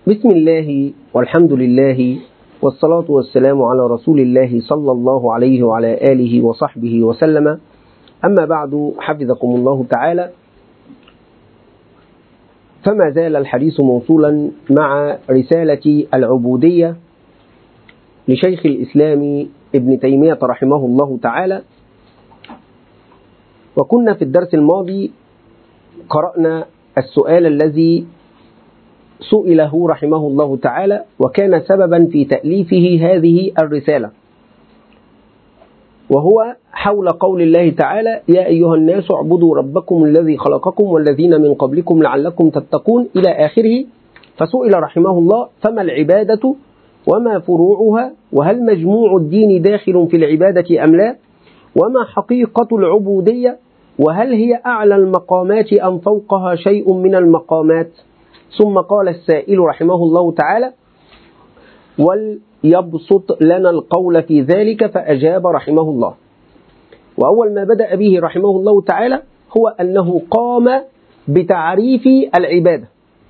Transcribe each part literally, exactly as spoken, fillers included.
بسم الله والحمد لله والصلاة والسلام على رسول الله صلى الله عليه وعلى آله وصحبه وسلم. أما بعد، حفظكم الله تعالى، فما زال الحديث موصولا مع رسالة العبودية لشيخ الإسلام ابن تيمية رحمه الله تعالى. وكنا في الدرس الماضي قرأنا السؤال الذي سئله رحمه الله تعالى، وكان سببا في تأليفه هذه الرسالة، وهو حول قول الله تعالى: يا أيها الناس اعبدوا ربكم الذي خلقكم والذين من قبلكم لعلكم تتقون، إلى آخره. فسئل رحمه الله: فما العبادة وما فروعها، وهل مجموع الدين داخل في العبادة أم لا، وما حقيقة العبودية، وهل هي أعلى المقامات أم فوقها شيء من المقامات؟ ثم قال السائل رحمه الله تعالى: وليبسط لنا القول في ذلك. فأجاب رحمه الله. وأول ما بدأ به رحمه الله تعالى هو أنه قام بتعريف العبادة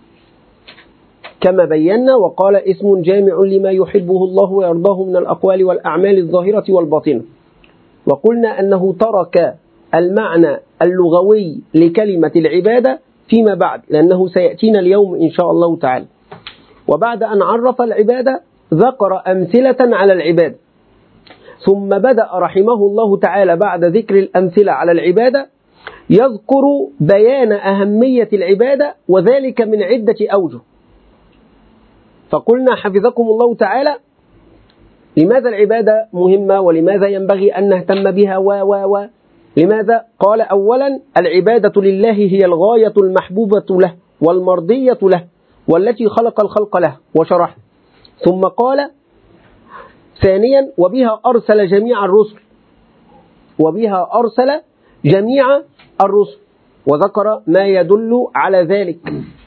كما بينا، وقال: اسم جامع لما يحبه الله ويرضاه من الأقوال والأعمال الظاهرة والباطنة. وقلنا أنه ترك المعنى اللغوي لكلمة العبادة فيما بعد، لأنه سيأتينا اليوم إن شاء الله تعالى. وبعد أن عرف العبادة ذكر أمثلة على العبادة، ثم بدأ رحمه الله تعالى بعد ذكر الأمثلة على العبادة يذكر بيان أهمية العبادة، وذلك من عدة أوجه. فقلنا حفظكم الله تعالى: لماذا العبادة مهمة، ولماذا ينبغي أن نهتم بها و و و لماذا؟ قال: أولا، العبادة لله هي الغاية المحبوبة له والمرضية له، والتي خلق الخلق له وشرح. ثم قال: ثانيا، وبها أرسل جميع الرسل وبها أرسل جميع الرسل وذكر ما يدل على ذلك.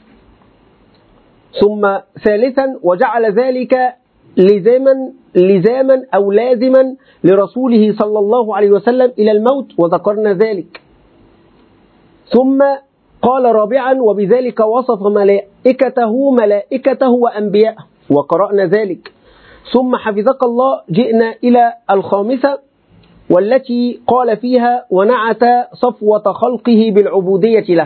ثم ثالثا، وجعل ذلك لزاما لزاما أو لازما لرسوله صلى الله عليه وسلم إلى الموت، وذكرنا ذلك. ثم قال رابعا: وبذلك وصف ملائكته ملائكته وأنبياءه، وقرأنا ذلك. ثم حفظك الله جئنا إلى الخامسة، والتي قال فيها: ونعت صفوة خلقه بالعبودية له.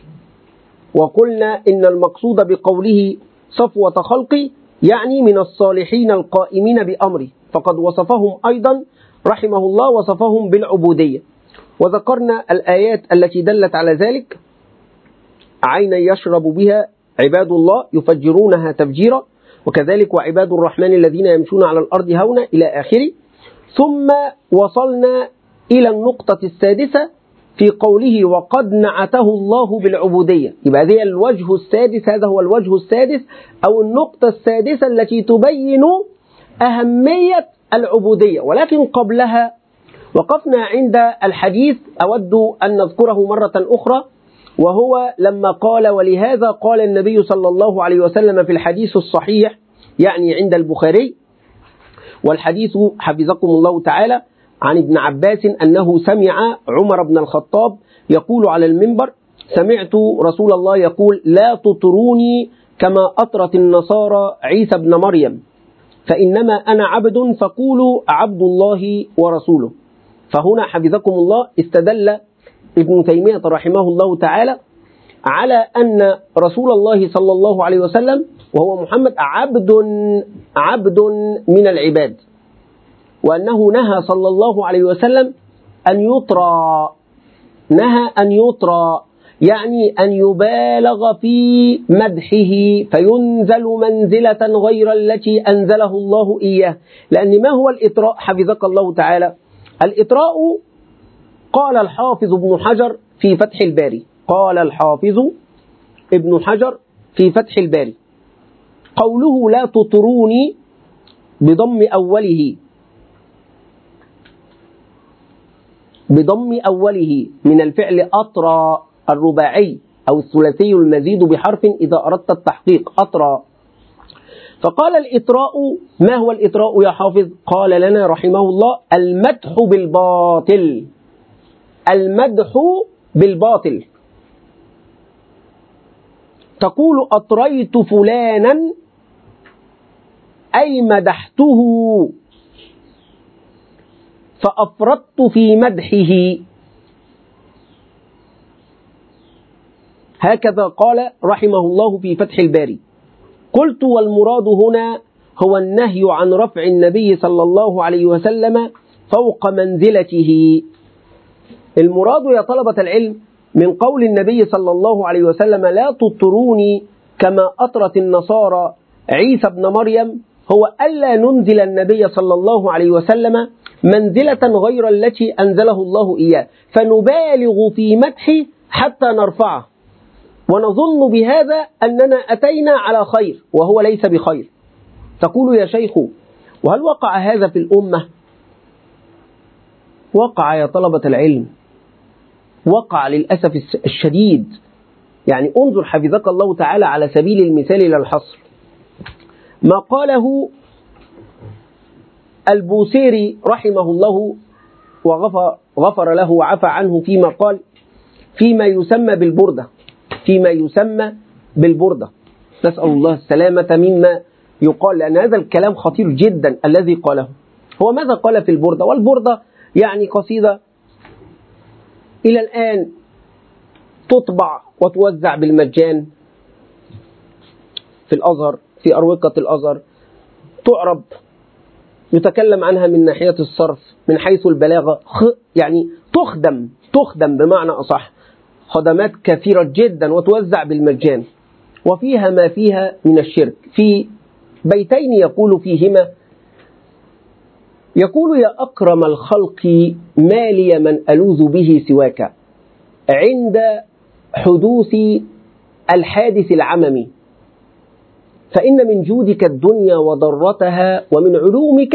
وقلنا إن المقصود بقوله صفوة خلقه يعني من الصالحين القائمين بأمره، فقد وصفهم أيضا رحمه الله وصفهم بالعبودية. وذكرنا الآيات التي دلت على ذلك: عينا يشرب بها عباد الله يفجرونها تفجيرا، وكذلك وعباد الرحمن الذين يمشون على الأرض هونا، إلى آخره. ثم وصلنا إلى النقطة السادسة في قوله: وقد نعته الله بالعبودية. يبقى هذا الوجه السادس، هذا هو الوجه السادس أو النقطة السادسة التي تبين أهمية العبودية. ولكن قبلها وقفنا عند الحديث أود أن نذكره مرة أخرى، وهو لما قال: ولهذا قال النبي صلى الله عليه وسلم في الحديث الصحيح، يعني عند البخاري. والحديث حفظكم الله تعالى عن ابن عباس أنه سمع عمر بن الخطاب يقول على المنبر: سمعت رسول الله يقول: لا تطروني كما أطرت النصارى عيسى بن مريم، فإنما أنا عبد فقولوا عبد الله ورسوله. فهنا حفظكم الله استدل ابن تيمية رحمه الله تعالى على أن رسول الله صلى الله عليه وسلم وهو محمد عبد عبد من العباد، وأنه نهى صلى الله عليه وسلم أن يطرى نهى أن يطرى يعني أن يبالغ في مدحه فينزل منزلة غير التي أنزله الله إياه. لأن ما هو الإطراء حفظك الله تعالى؟ الإطراء قال الحافظ ابن حجر في فتح الباري قال الحافظ ابن حجر في فتح الباري قوله: لا تطروني بضم أوله بضم أوله من الفعل أطرى الرباعي أو الثلاثي المزيد بحرف إذا أردت التحقيق، أطرى. فقال: الإطراء، ما هو الإطراء يا حافظ؟ قال لنا رحمه الله: المدح بالباطل المدح بالباطل. تقول: أطريت فلانا أي مدحته فأفرطت في مدحه. هكذا قال رحمه الله في فتح الباري. قلت والمراد هنا هو النهي عن رفع النبي صلى الله عليه وسلم فوق منزلته. المراد يا طلبة العلم من قول النبي صلى الله عليه وسلم لا تطروني كما أطرت النصارى عيسى ابن مريم هو ألا ننزل النبي صلى الله عليه وسلم منزلة غير التي أنزله الله إياه فنبالغ في مدحه حتى نرفعه ونظن بهذا أننا أتينا على خير وهو ليس بخير. تقول يا شيخ وهل وقع هذا في الأمة؟ وقع يا طلبة العلم، وقع للأسف الشديد. يعني انظر حفظك الله تعالى على سبيل المثال إلى الحصر ما قاله البوصيري رحمه الله وغفر غفر له وعفى عنه فيما قال فيما يسمى بالبردة فيما يسمى بالبردة نسأل الله السلامة مما يقال، لأن هذا الكلام خطير جدا الذي قاله. هو ماذا قال في البردة؟ والبردة يعني قصيدة إلى الآن تطبع وتوزع بالمجان في الأزهر، في أروقة الأزهر، تعرب، يتكلم عنها من ناحية الصرف من حيث البلاغة، يعني تخدم تخدم بمعنى أصح خدمات كثيرة جدا وتوزع بالمجان، وفيها ما فيها من الشرك. في بيتين يقول فيهما يقول يا أكرم الخلق ما لي من ألوذ به سواك عند حدوث الحادث العممي فإن من جودك الدنيا وضرتها ومن علومك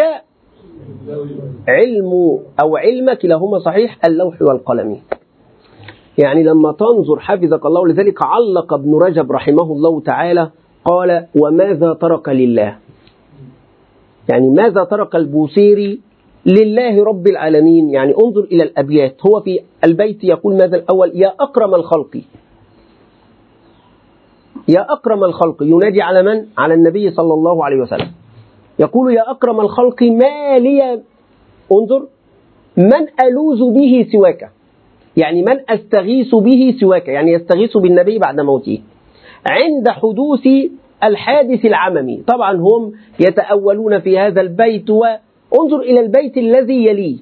علم أو علم كلاهما صحيح اللوح والقلم. يعني لما تنظر حفظك الله، لذلك علق ابن رجب رحمه الله تعالى قال وماذا ترك لله، يعني ماذا ترك البوصيري لله رب العالمين. يعني انظر إلى الأبيات، هو في البيت يقول ماذا الأول يا أكرم الخلق، يا أكرم الخلق ينادي على من؟ على النبي صلى الله عليه وسلم. يقول يا أكرم الخلق ما لي، انظر، من ألوذ به سواك، يعني من أستغيث به سواك، يعني يستغيث بالنبي بعد موته عند حدوث الحادث العممي. طبعا هم يتأولون في هذا البيت، وانظر إلى البيت الذي يليه،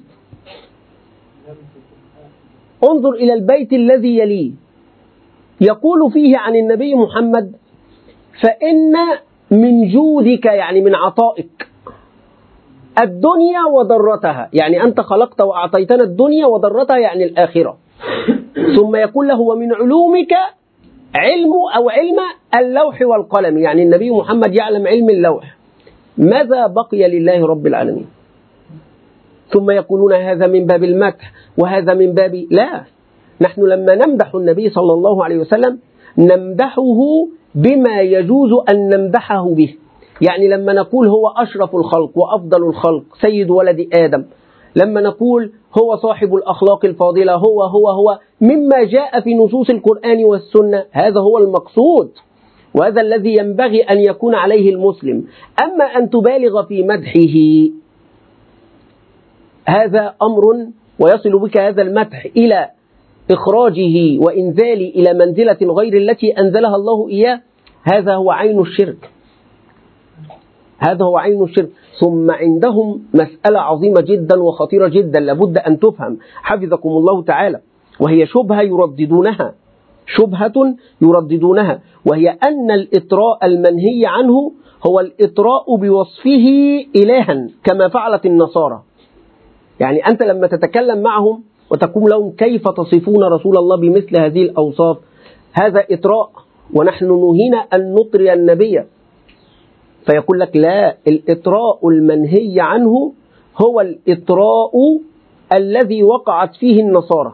انظر إلى البيت الذي يليه يقول فيه عن النبي محمد فإن من جودك، يعني من عطائك، الدنيا وضرتها، يعني أنت خلقت وأعطيتنا الدنيا وضرتها يعني الآخرة. ثم يقول له ومن علومك علم أو علم اللوح والقلم، يعني النبي محمد يعلم علم اللوح، ماذا بقي لله رب العالمين؟ ثم يقولون هذا من باب المدح وهذا من باب، لا، نحن لما نمدح النبي صلى الله عليه وسلم نمدحه بما يجوز أن نمدحه به. يعني لما نقول هو أشرف الخلق وأفضل الخلق سيد ولد آدم، لما نقول هو صاحب الأخلاق الفاضلة، هو هو هو مما جاء في نصوص القرآن والسنة، هذا هو المقصود وهذا الذي ينبغي أن يكون عليه المسلم. أما أن تبالغ في مدحه هذا أمر، ويصل بك هذا المدح إلى إخراجه وإنزاله إلى منزلة غير التي أنزلها الله إياه، هذا هو عين الشرك، هذا هو عين الشرك. ثم عندهم مسألة عظيمة جدا وخطيرة جدا لابد أن تفهم حفظكم الله تعالى، وهي شبهة يرددونها، شبهة يرددونها، وهي أن الإطراء المنهي عنه هو الإطراء بوصفه إلها كما فعلت النصارى. يعني أنت لما تتكلم معهم وتقول لهم كيف تصفون رسول الله بمثل هذه الأوصاف، هذا إطراء، ونحن نهينا أن نطري النبي. فيقول لك لا، الإطراء المنهي عنه هو الإطراء الذي وقعت فيه النصارى،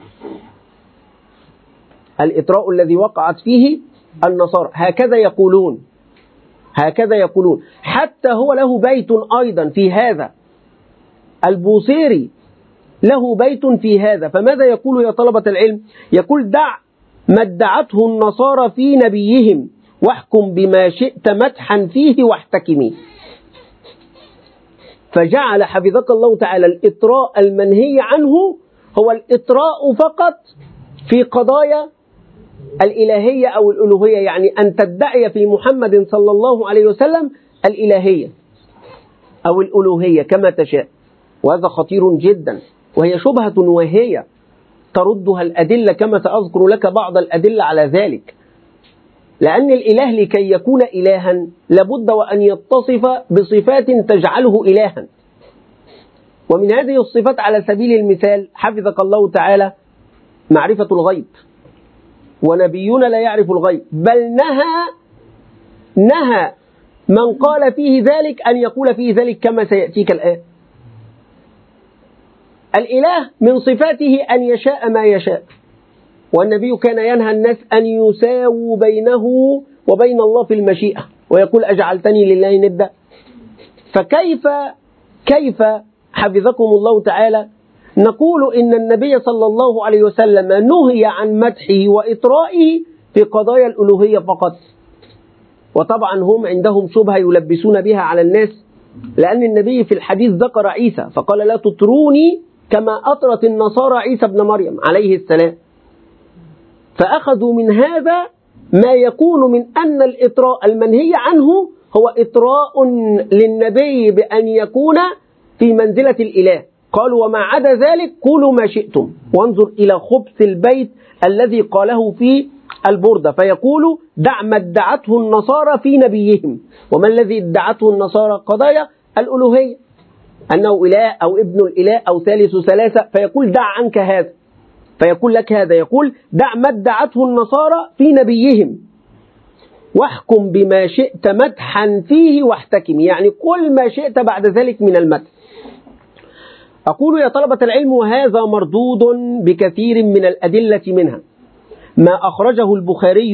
الإطراء الذي وقعت فيه النصارى، هكذا يقولون، هكذا يقولون. حتى هو له بيت أيضا في هذا، البوصيري له بيت في هذا. فماذا يقول يا طلبة العلم؟ يقول دع ما ادعته النصارى في نبيهم واحكم بما شئت مدحا فيه واحتكمي. فجعل حفظك الله تعالى الإطراء المنهي عنه هو الإطراء فقط في قضايا الإلهية أو الألوهية، يعني أن تدعي في محمد صلى الله عليه وسلم الإلهية أو الألوهية كما تشاء، وهذا خطير جدا، وهي شبهة واهية تردها الأدلة كما سأذكر لك بعض الأدلة على ذلك. لأن الإله لكي يكون إلها لابد وأن يتصف بصفات تجعله إلها، ومن هذه الصفات على سبيل المثال حفظك الله تعالى معرفة الغيب، ونبينا لا يعرف الغيب، بل نهى نهى من قال فيه ذلك أن يقول فيه ذلك كما سيأتيك الآن. الإله من صفاته أن يشاء ما يشاء، والنبي كان ينهى الناس أن يساووا بينه وبين الله في المشيئة، ويقول أجعلتني لله ندا. فكيف كيف حفظكم الله تعالى نقول إن النبي صلى الله عليه وسلم نهي عن مدحه وإطرائه في قضايا الألوهية فقط؟ وطبعا هم عندهم شبهة يلبسون بها على الناس، لأن النبي في الحديث ذكر عيسى فقال لا تطروني كما أطرت النصارى عيسى ابن مريم عليه السلام، فأخذوا من هذا ما يكون من أن الإطراء المنهي عنه هو إطراء للنبي بأن يكون في منزلة الإله. قالوا وما عدا ذلك قولوا ما شئتم، وانظر إلى خبث البيت الذي قاله في البردة، فيقول دع ما ادعته النصارى في نبيهم. وما الذي ادعته النصارى؟ قضايا الألوهية، أنه إله أو ابن الإله أو ثالث ثلاثة، فيقول دع عنك هذا، فيقول لك هذا، يقول دع ما ادعته النصارى في نبيهم واحكم بما شئت مدحا فيه واحتكم، يعني كل ما شئت بعد ذلك من المدح. أقول يا طلبة العلم وهذا مردود بكثير من الأدلة، منها ما أخرجه البخاري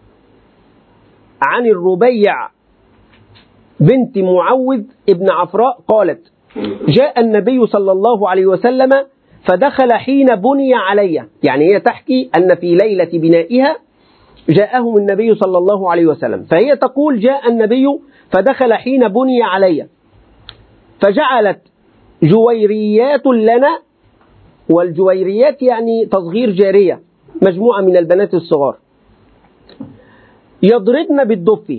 عن الربيع بنت معوذ ابن عفراء قالت جاء النبي صلى الله عليه وسلم فدخل حين بني علي، يعني هي تحكي أن في ليلة بنائها جاءهم النبي صلى الله عليه وسلم، فهي تقول جاء النبي فدخل حين بني علي فجعلت جويريات لنا، والجويريات يعني تصغير جارية، مجموعة من البنات الصغار، يضربن بالدف،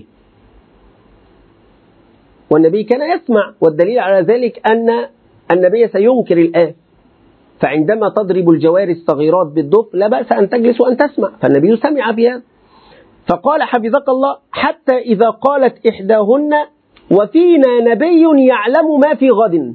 والنبي كان يسمع، والدليل على ذلك أن النبي سينكر الآن، فعندما تضرب الجواري الصغيرات بالدف لا بأس أن تجلس وأن تسمع، فالنبي سمع بها. فقال حفظك الله حتى إذا قالت إحداهن وفينا نبي يعلم ما في غد،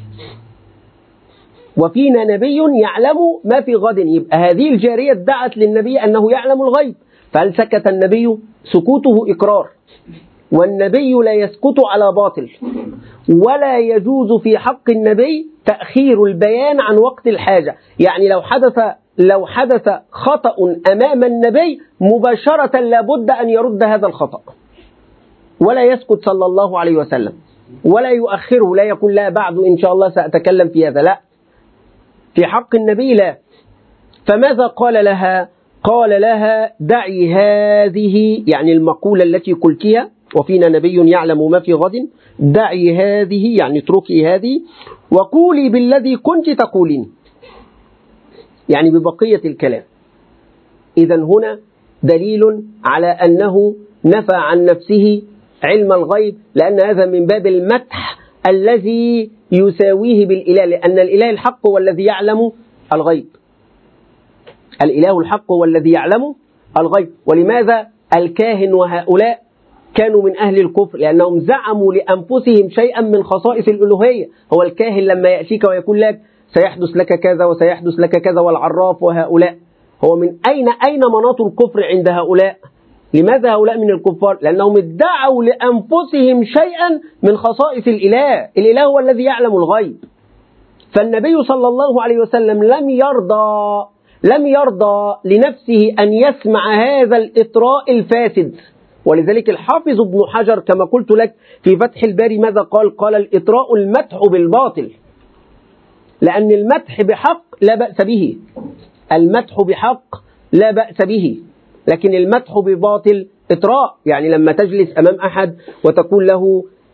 وفينا نبي يعلم ما في غد، يبقى هذه الجارية ادعت للنبي أنه يعلم الغيب، فهل سكت النبي؟ سكوته إقرار، والنبي لا يسكت على باطل، ولا يجوز في حق النبي تأخير البيان عن وقت الحاجة، يعني لو حدث لو حدث خطأ أمام النبي مباشرة لابد أن يرد هذا الخطأ، ولا يسكت صلى الله عليه وسلم، ولا يؤخره، لا يقول لا بعد إن شاء الله سأتكلم في هذا، لا، في حق النبي لا. فماذا قال لها؟ قال لها دعي هذه، يعني المقولة التي قلتها وفينا نبي يعلم ما في غد، دعي هذه يعني اتركي هذه وقولي بالذي كنت تقولين، يعني ببقية الكلام. إذا هنا دليل على أنه نفى عن نفسه علم الغيب، لأن هذا من باب المدح الذي يساويه بالإله، لأن الإله الحق هو الذي يعلم الغيب، الإله الحق هو الذي يعلم الغيب. ولماذا الكاهن وهؤلاء كانوا من أهل الكفر؟ لأنهم زعموا لأنفسهم شيئا من خصائص الألوهية. هو الكاهن لما يأتيك ويقول لك سيحدث لك كذا وسيحدث لك كذا، والعراف وهؤلاء، هو من أين أين مناط الكفر عند هؤلاء؟ لماذا هؤلاء من الكفار؟ لأنهم ادعوا لأنفسهم شيئا من خصائص الإله، الإله هو الذي يعلم الغيب. فالنبي صلى الله عليه وسلم لم يرضى لم يرضى لنفسه أن يسمع هذا الإطراء الفاسد. ولذلك الحافظ ابن حجر كما قلت لك في فتح الباري ماذا قال؟ قال الإطراء المدح بالباطل، لأن المدح بحق لا بأس به، المدح بحق لا بأس به، لكن المدح بباطل إطراء، يعني لما تجلس أمام أحد وتقول له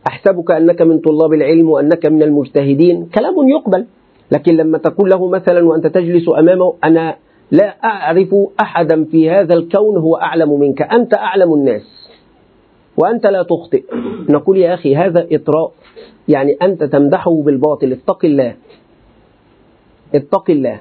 أحسبك أنك من طلاب العلم وأنك من المجتهدين، كلام يقبل. لكن لما تقول له مثلا وأنت تجلس أمامه أنا لا أعرف أحدا في هذا الكون هو أعلم منك، أنت أعلم الناس وأنت لا تخطئ، نقول يا أخي هذا إطراء، يعني أنت تمدحه بالباطل، اتق الله اتق الله.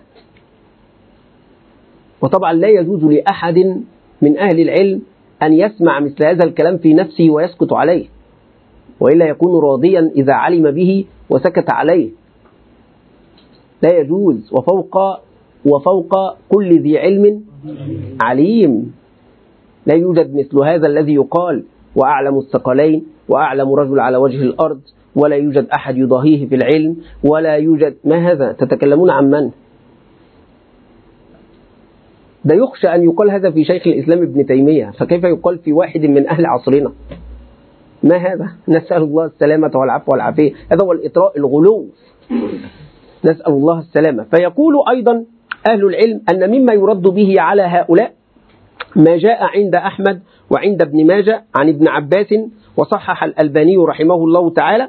وطبعا لا يجوز لأحد من أهل العلم أن يسمع مثل هذا الكلام في نفسه ويسكت عليه، وإلا يكون راضيا إذا علم به وسكت عليه، لا يجوز. وفوق وفوق كل ذي علم عليم، لا يوجد مثل هذا الذي يقال وأعلم الثقلين وأعلم رجل على وجه الأرض، ولا يوجد أحد يضاهيه في العلم، ولا يوجد. ما هذا؟ تتكلمون عن من؟ ده يخشى أن يقال هذا في شيخ الإسلام ابن تيمية، فكيف يقال في واحد من أهل عصرنا؟ ما هذا؟ نسأل الله السلامة والعفو والعافية. هذا هو الإطراء، الغلو، نسأل الله السلامة. فيقول أيضا أهل العلم أن مما يرد به على هؤلاء ما جاء عند أحمد وعند ابن ماجه عن ابن عباس، وصحح الألباني رحمه الله تعالى،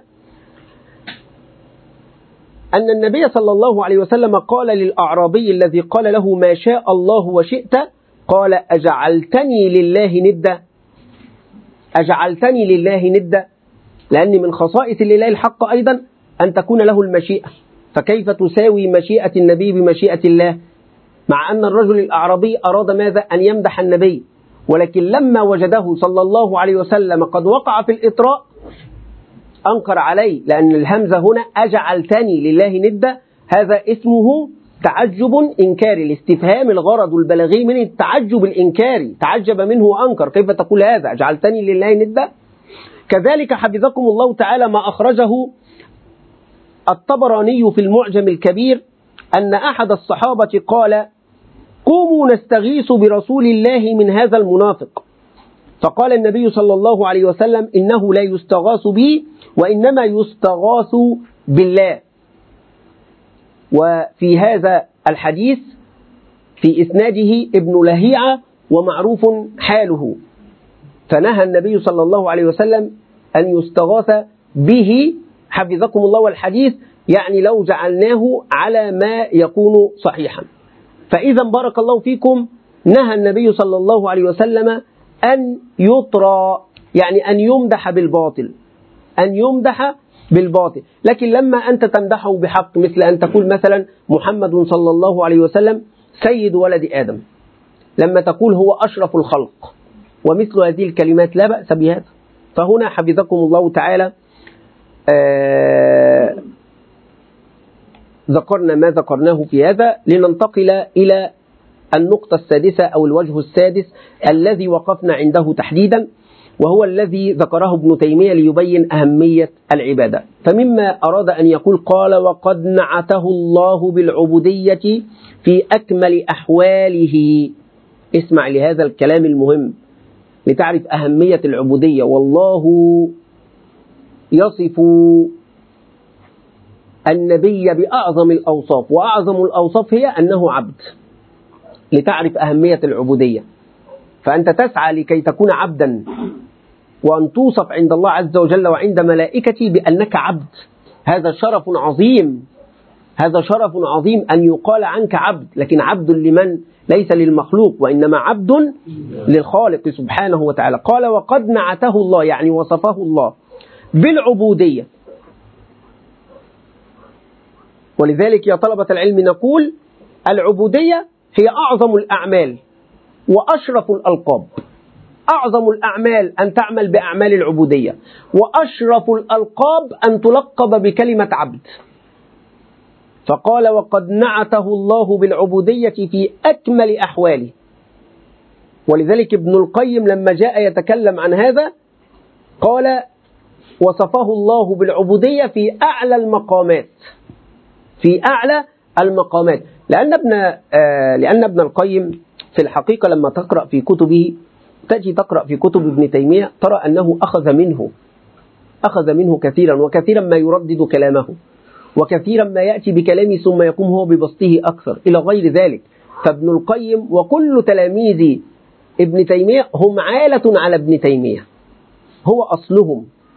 أن النبي صلى الله عليه وسلم قال للأعرابي الذي قال له ما شاء الله وشئت، قال أجعلتني لله ندا؟ أجعلتني لله ندا؟ لأن من خصائص لله الحق أيضا أن تكون له المشيئة، فكيف تساوي مشيئة النبي بمشيئة الله؟ مع أن الرجل الأعرابي أراد ماذا؟ أن يمدح النبي، ولكن لما وجده صلى الله عليه وسلم قد وقع في الإطراء أنكر عليه، لأن الهمزة هنا أجعلتني لله ندا، هذا اسمه تعجب إنكاري، الاستفهام الغرض البلاغي من التعجب الإنكاري، تعجب منه وأنكر، كيف تقول هذا أجعلتني لله ندا؟ كذلك حفظكم الله تعالى ما أخرجه الطبراني في المعجم الكبير أن أحد الصحابة قال قوموا نستغيث برسول الله من هذا المنافق، فقال النبي صلى الله عليه وسلم إنه لا يستغاث بي وإنما يستغاث بالله. وفي هذا الحديث في إسناده ابن لهيعة ومعروف حاله، فنهى النبي صلى الله عليه وسلم أن يستغاث به حفظكم الله. والحديث يعني لو جعلناه على ما يكون صحيحا، فإذا بارك الله فيكم نهى النبي صلى الله عليه وسلم أن يطرى، يعني أن يمدح بالباطل، أن يمدح بالباطل. لكن لما أنت تمدحه بحق، مثل أن تقول مثلا محمد صلى الله عليه وسلم سيد ولد آدم، لما تقول هو أشرف الخلق ومثل هذه الكلمات، لا بأس بهذا. فهنا حفظكم الله تعالى آه ذكرنا ما ذكرناه في هذا، لننتقل إلى النقطة السادسة أو الوجه السادس الذي وقفنا عنده تحديدا، وهو الذي ذكره ابن تيمية ليبين أهمية العبادة. فمما أراد أن يقول قال وقد نعته الله بالعبودية في أكمل أحواله. اسمع لهذا الكلام المهم لتعرف أهمية العبودية. والله يصف النبي بأعظم الأوصاف، وأعظم الأوصاف هي أنه عبد، لتعرف أهمية العبودية. فأنت تسعى لكي تكون عبدا، وأن توصف عند الله عز وجل وعند ملائكته بأنك عبد. هذا شرف عظيم، هذا شرف عظيم أن يقال عنك عبد. لكن عبد لمن؟ ليس للمخلوق، وإنما عبد للخالق سبحانه وتعالى. قال وقد نعته الله، يعني وصفه الله بالعبودية. ولذلك يا طلبة العلم نقول العبودية هي أعظم الأعمال وأشرف الألقاب. أعظم الأعمال أن تعمل بأعمال العبودية، وأشرف الألقاب أن تلقب بكلمة عبد. فقال وقد نعته الله بالعبودية في أكمل أحواله. ولذلك ابن القيم لما جاء يتكلم عن هذا قال وصفه الله بالعبودية في أعلى المقامات، في أعلى المقامات. لأن ابن آه لأن ابن القيم في الحقيقة لما تقرأ في كتبه، تجي تقرأ في كتب ابن تيمية ترى أنه أخذ منه أخذ منه كثيرا، وكثيرا ما يردد كلامه، وكثيرا ما يأتي بكلامه ثم يقوم هو ببسطه أكثر إلى غير ذلك. فابن القيم وكل تلاميذ ابن تيمية هم عالة على ابن تيمية، هو أصلهم،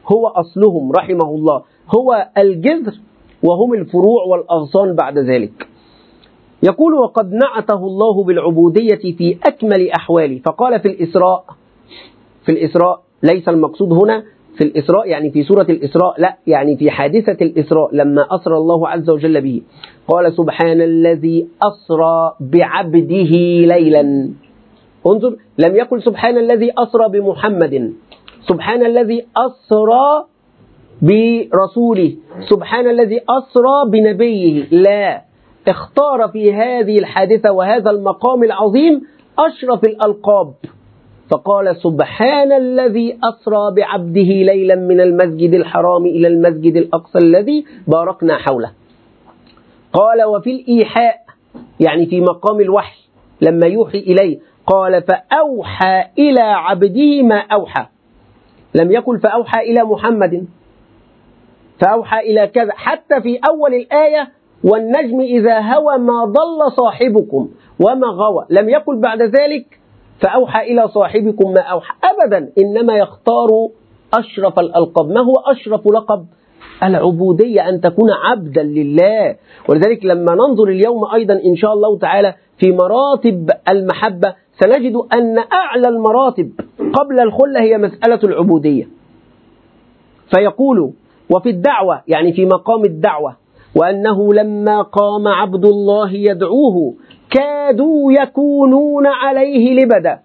هو أصلهم رحمه الله، هو الجذر وهم الفروع والأغصان بعد ذلك. يقول: وقد نعته الله بالعبودية في أكمل أحواله، فقال في الإسراء في الإسراء ليس المقصود هنا في الإسراء يعني في سورة الإسراء، لا، يعني في حادثة الإسراء لما أسرى الله عز وجل به، قال: سبحان الذي أسرى بعبده ليلا. انظر، لم يقل سبحان الذي أسرى بمحمد، سبحان الذي أسرى برسوله، سبحان الذي أسرى بنبيه، لا، اختار في هذه الحادثة وهذا المقام العظيم أشرف الألقاب، فقال: سبحان الذي أسرى بعبده ليلا من المسجد الحرام إلى المسجد الأقصى الذي باركنا حوله. قال: وفي الإيحاء يعني في مقام الوحي لما يوحي إليه، قال: فأوحى إلى عبده ما أوحى، لم يقل فأوحى إلى محمد، فأوحى إلى كذا. حتى في أول الآية: والنجم إذا هوى ما ضل صاحبكم وما غوى، لم يقل بعد ذلك فأوحى إلى صاحبكم ما أوحى أبدا، إنما يختار أشرف الألقاب. ما هو أشرف لقب؟ العبودية، أن تكون عبدا لله. ولذلك لما ننظر اليوم أيضا إن شاء الله تعالى في مراتب المحبة، سنجد أن أعلى المراتب قبل الخلة هي مسألة العبودية. فيقول: وفي الدعوة يعني في مقام الدعوة، وأنه لما قام عبد الله يدعوه كادوا يكونون عليه لبدا.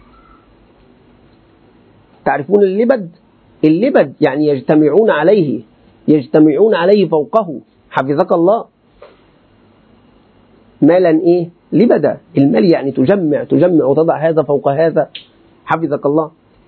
تعرفون اللبد؟ اللبد يعني يجتمعون عليه، يجتمعون عليه فوقه، حفظك الله. مالا إيه؟ لبدا، المال يعني تجمع تجمع وتضع هذا فوق هذا، حفظك الله.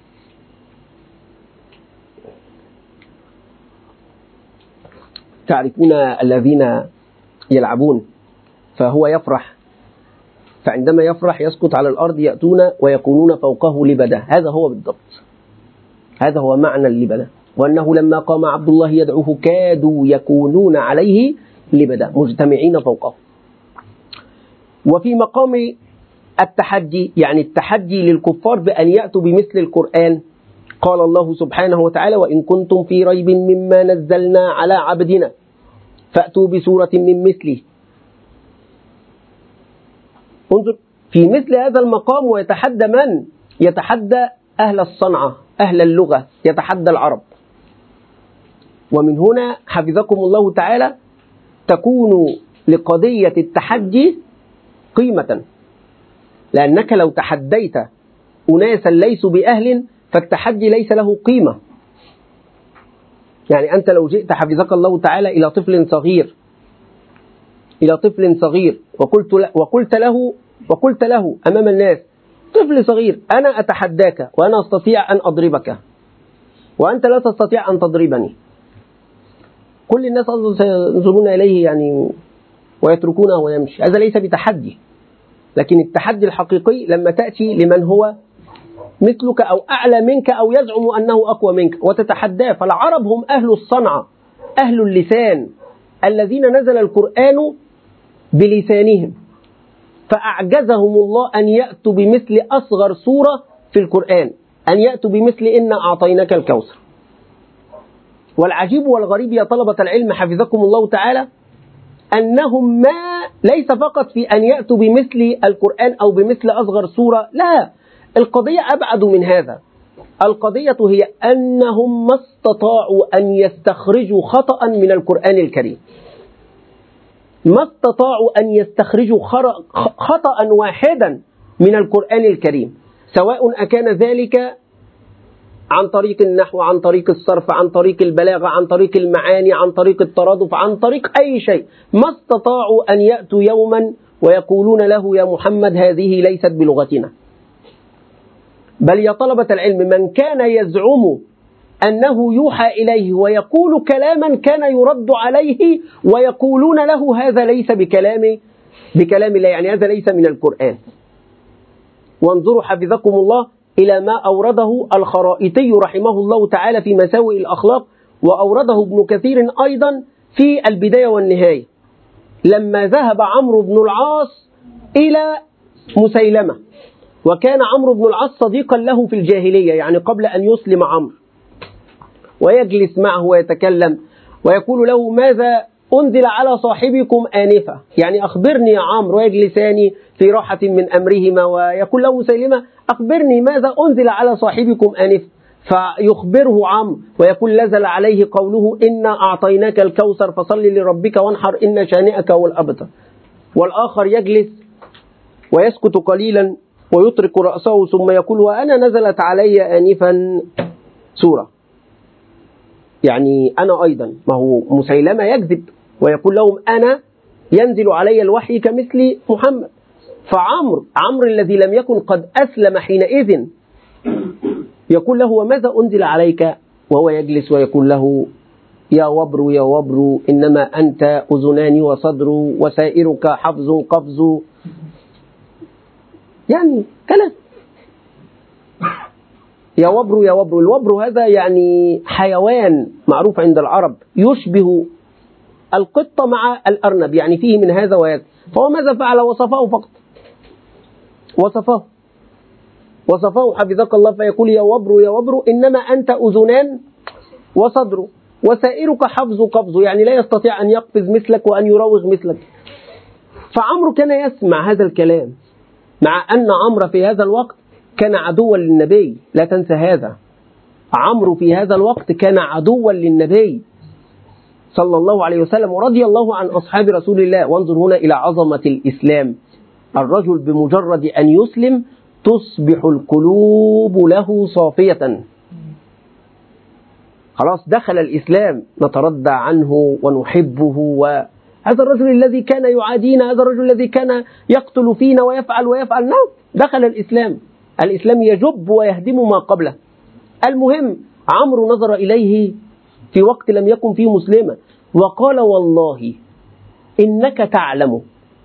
تعرفون الذين يلعبون فهو يفرح، فعندما يفرح يسقط على الأرض، يأتون ويكونون فوقه لبدا، هذا هو بالضبط، هذا هو معنى اللبدا. وأنه لما قام عبد الله يدعوه كادوا يكونون عليه لبدا، مجتمعين فوقه. وفي مقام التحدي يعني التحدي للكفار بأن يأتوا بمثل القرآن، قال الله سبحانه وتعالى: وإن كنتم في ريب مما نزلنا على عبدنا فأتوا بسورة من مثله. انظر في مثل هذا المقام، ويتحدى من؟ يتحدى أهل الصنعة، أهل اللغة، يتحدى العرب. ومن هنا حفظكم الله تعالى تكون لقضية التحدي قيمة، لأنك لو تحديت أناسا ليسوا بأهل فالتحدي ليس له قيمة. يعني أنت لو جئت حفظك الله تعالى إلى طفل صغير إلى طفل صغير وقلت وقلت له وقلت له أمام الناس: طفل صغير، أنا أتحداك وأنا أستطيع أن أضربك وأنت لا تستطيع أن تضربني، كل الناس سينظرون إليه يعني ويتركونه ويمشي. هذا ليس بتحدي. لكن التحدي الحقيقي لما تأتي لمن هو مثلك أو أعلى منك أو يزعم أنه أقوى منك وتتحداه. فالعرب هم أهل الصنعة، أهل اللسان، الذين نزل القرآن بلسانهم، فأعجزهم الله أن يأتوا بمثل أصغر سورة في القرآن، أن يأتوا بمثل إنا أعطيناك الكوثر. والعجيب والغريب يا طلبة العلم حفظكم الله تعالى أنهم ما ليس فقط في أن يأتوا بمثل القرآن أو بمثل أصغر سورة، لا، القضية أبعد من هذا. القضية هي أنهم ما استطاعوا أن يستخرجوا خطأ من القرآن الكريم، ما استطاعوا أن يستخرجوا خطأ واحدا من القرآن الكريم، سواء أكان ذلك عن طريق النحو، عن طريق الصرف، عن طريق البلاغة، عن طريق المعاني، عن طريق الترادف، عن طريق أي شيء. ما استطاعوا أن يأتوا يوما ويقولون له: يا محمد هذه ليست بلغتنا. بل يا طلبة العلم من كان يزعم أنه يوحى إليه ويقول كلاما كان يرد عليه ويقولون له: هذا ليس بكلام بكلام الله، يعني هذا ليس من القرآن. وانظروا حفظكم الله إلى ما أورده الخرائطي رحمه الله تعالى في مساوئ الأخلاق، وأورده ابن كثير أيضا في البداية والنهاية، لما ذهب عمرو بن العاص إلى مسيلمة، وكان عمرو بن العاص صديقا له في الجاهلية، يعني قبل أن يسلم عمرو، ويجلس معه ويتكلم ويقول له ماذا أنزل على صاحبكم آنفة، يعني أخبرني يا عمرو، ويجلسان في راحة من أمرهما ويقول له مسيلمة أخبرني ماذا أنزل على صاحبكم آنفة، فيخبره عمرو ويقول نزل عليه قوله إنا أعطيناك الكوثر فصل لربك وانحر إن شانئك هو الأبتر. والآخر يجلس ويسكت قليلا ويطرق رأسه ثم يقول وأنا نزلت علي آنفا سورة، يعني أنا أيضا، ما هو مسيلمة يكذب ويقول لهم أنا ينزل علي الوحي كمثل محمد. فعمرو عمرو الذي لم يكن قد أسلم حينئذ يقول له وماذا أنزل عليك، وهو يجلس ويقول له يا وبر يا وبر إنما أنت أذنان وصدر وسائرك حفظ قفز، يعني كلام يا وبر يا وبر. الوبر هذا يعني حيوان معروف عند العرب يشبه القطة مع الأرنب، يعني فيه من هذا وهذا. فهو ماذا فعل؟ وصفه فقط، وصفه وصفه حفظك الله، فيقول يا وبر يا وبر إنما أنت أذنان وصدر وسائرك حفظ قفز، يعني لا يستطيع أن يقفز مثلك وأن يروغ مثلك. فعمرو كان يسمع هذا الكلام، مع أن عمرو في هذا الوقت كان عدوا للنبي، لا تنسى هذا. عمرو في هذا الوقت كان عدوا للنبي صلى الله عليه وسلم ورضي الله عن أصحاب رسول الله. وانظر هنا إلى عظمة الإسلام، الرجل بمجرد أن يسلم تصبح القلوب له صافية، خلاص دخل الإسلام، نتردى عنه ونحبه. وهذا الرجل الذي كان يعادينا، هذا الرجل الذي كان يقتل فينا ويفعل ويفعل، نعم دخل الإسلام. الإسلام يجب ويهدم ما قبله. المهم عمرو نظر إليه في وقت لم يكن فيه مسلما وقال والله إنك تعلم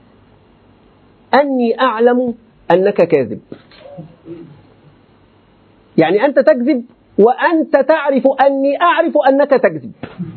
أني أعلم أنك كاذب، يعني أنت تكذب وأنت تعرف أني أعرف أنك تكذب.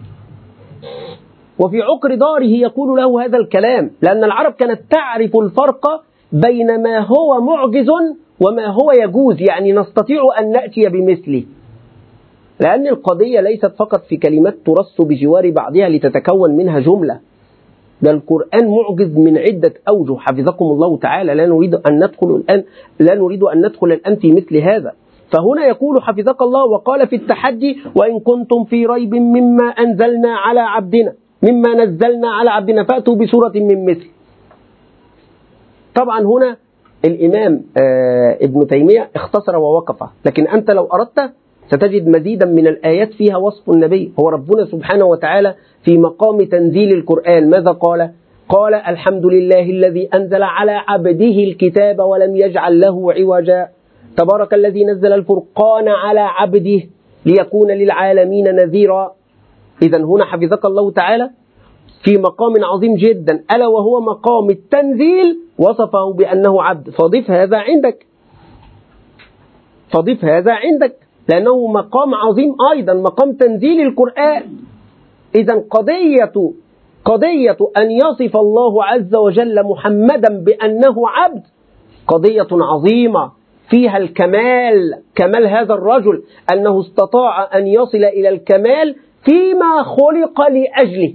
وفي عقر داره يقول له هذا الكلام، لأن العرب كانت تعرف الفرق بين ما هو معجز وما هو يجوز، يعني نستطيع أن نأتي بمثله. لأن القضية ليست فقط في كلمات ترص بجوار بعضها لتتكون منها جملة، ده القرآن معجز من عدة أوجه حفظكم الله تعالى. لا نريد أن ندخل الآن لا نريد أن ندخل الآن في مثل هذا. فهنا يقول حفظك الله وقال في التحدي وإن كنتم في ريب مما أنزلنا على عبدنا مما نزلنا على عبدنا فأتوا بسورة من مثل. طبعا هنا الإمام ابن تيمية اختصر ووقف، لكن أنت لو أردت ستجد مزيدا من الآيات فيها وصف النبي. هو ربنا سبحانه وتعالى في مقام تنزيل القرآن ماذا قال؟ قال الحمد لله الذي أنزل على عبده الكتاب ولم يجعل له عوجا تبارك الذي نزل الفرقان على عبده ليكون للعالمين نذيرا. إذا هنا حفظك الله تعالى في مقام عظيم جدا، ألا وهو مقام التنزيل، وصفه بأنه عبد. فضيف هذا عندك فضيف هذا عندك لأنه مقام عظيم أيضا، مقام تنزيل القرآن. إذا قضية قضية أن يصف الله عز وجل محمدا بأنه عبد قضية عظيمة فيها الكمال، كمال هذا الرجل أنه استطاع أن يصل إلى الكمال فيما خلق لأجله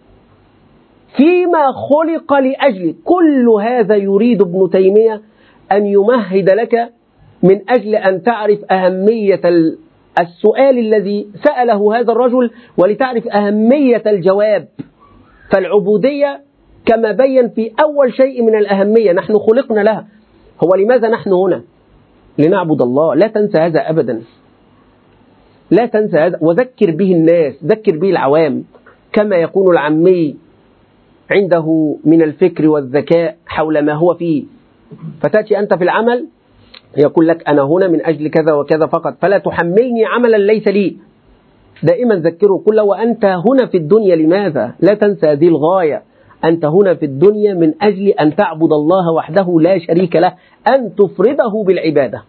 فيما خلق لأجله. كل هذا يريد ابن تيمية أن يمهد لك من أجل أن تعرف أهمية السؤال الذي سأله هذا الرجل ولتعرف أهمية الجواب. فالعبودية كما بين في أول شيء من الأهمية نحن خلقنا لها. هو لماذا نحن هنا؟ لنعبد الله، لا تنسى هذا أبدا، لا تنسى هذا. وذكر به الناس، ذكر به العوام، كما يكون العامي عنده من الفكر والذكاء حول ما هو فيه، فتأتي أنت في العمل يقول لك أنا هنا من أجل كذا وكذا فقط، فلا تحملني عملا ليس لي. دائما ذكره كله وأنت هنا في الدنيا لماذا؟ لا تنسى هذه الغاية، أنت هنا في الدنيا من أجل أن تعبد الله وحده لا شريك له، أن تفرده بالعبادة.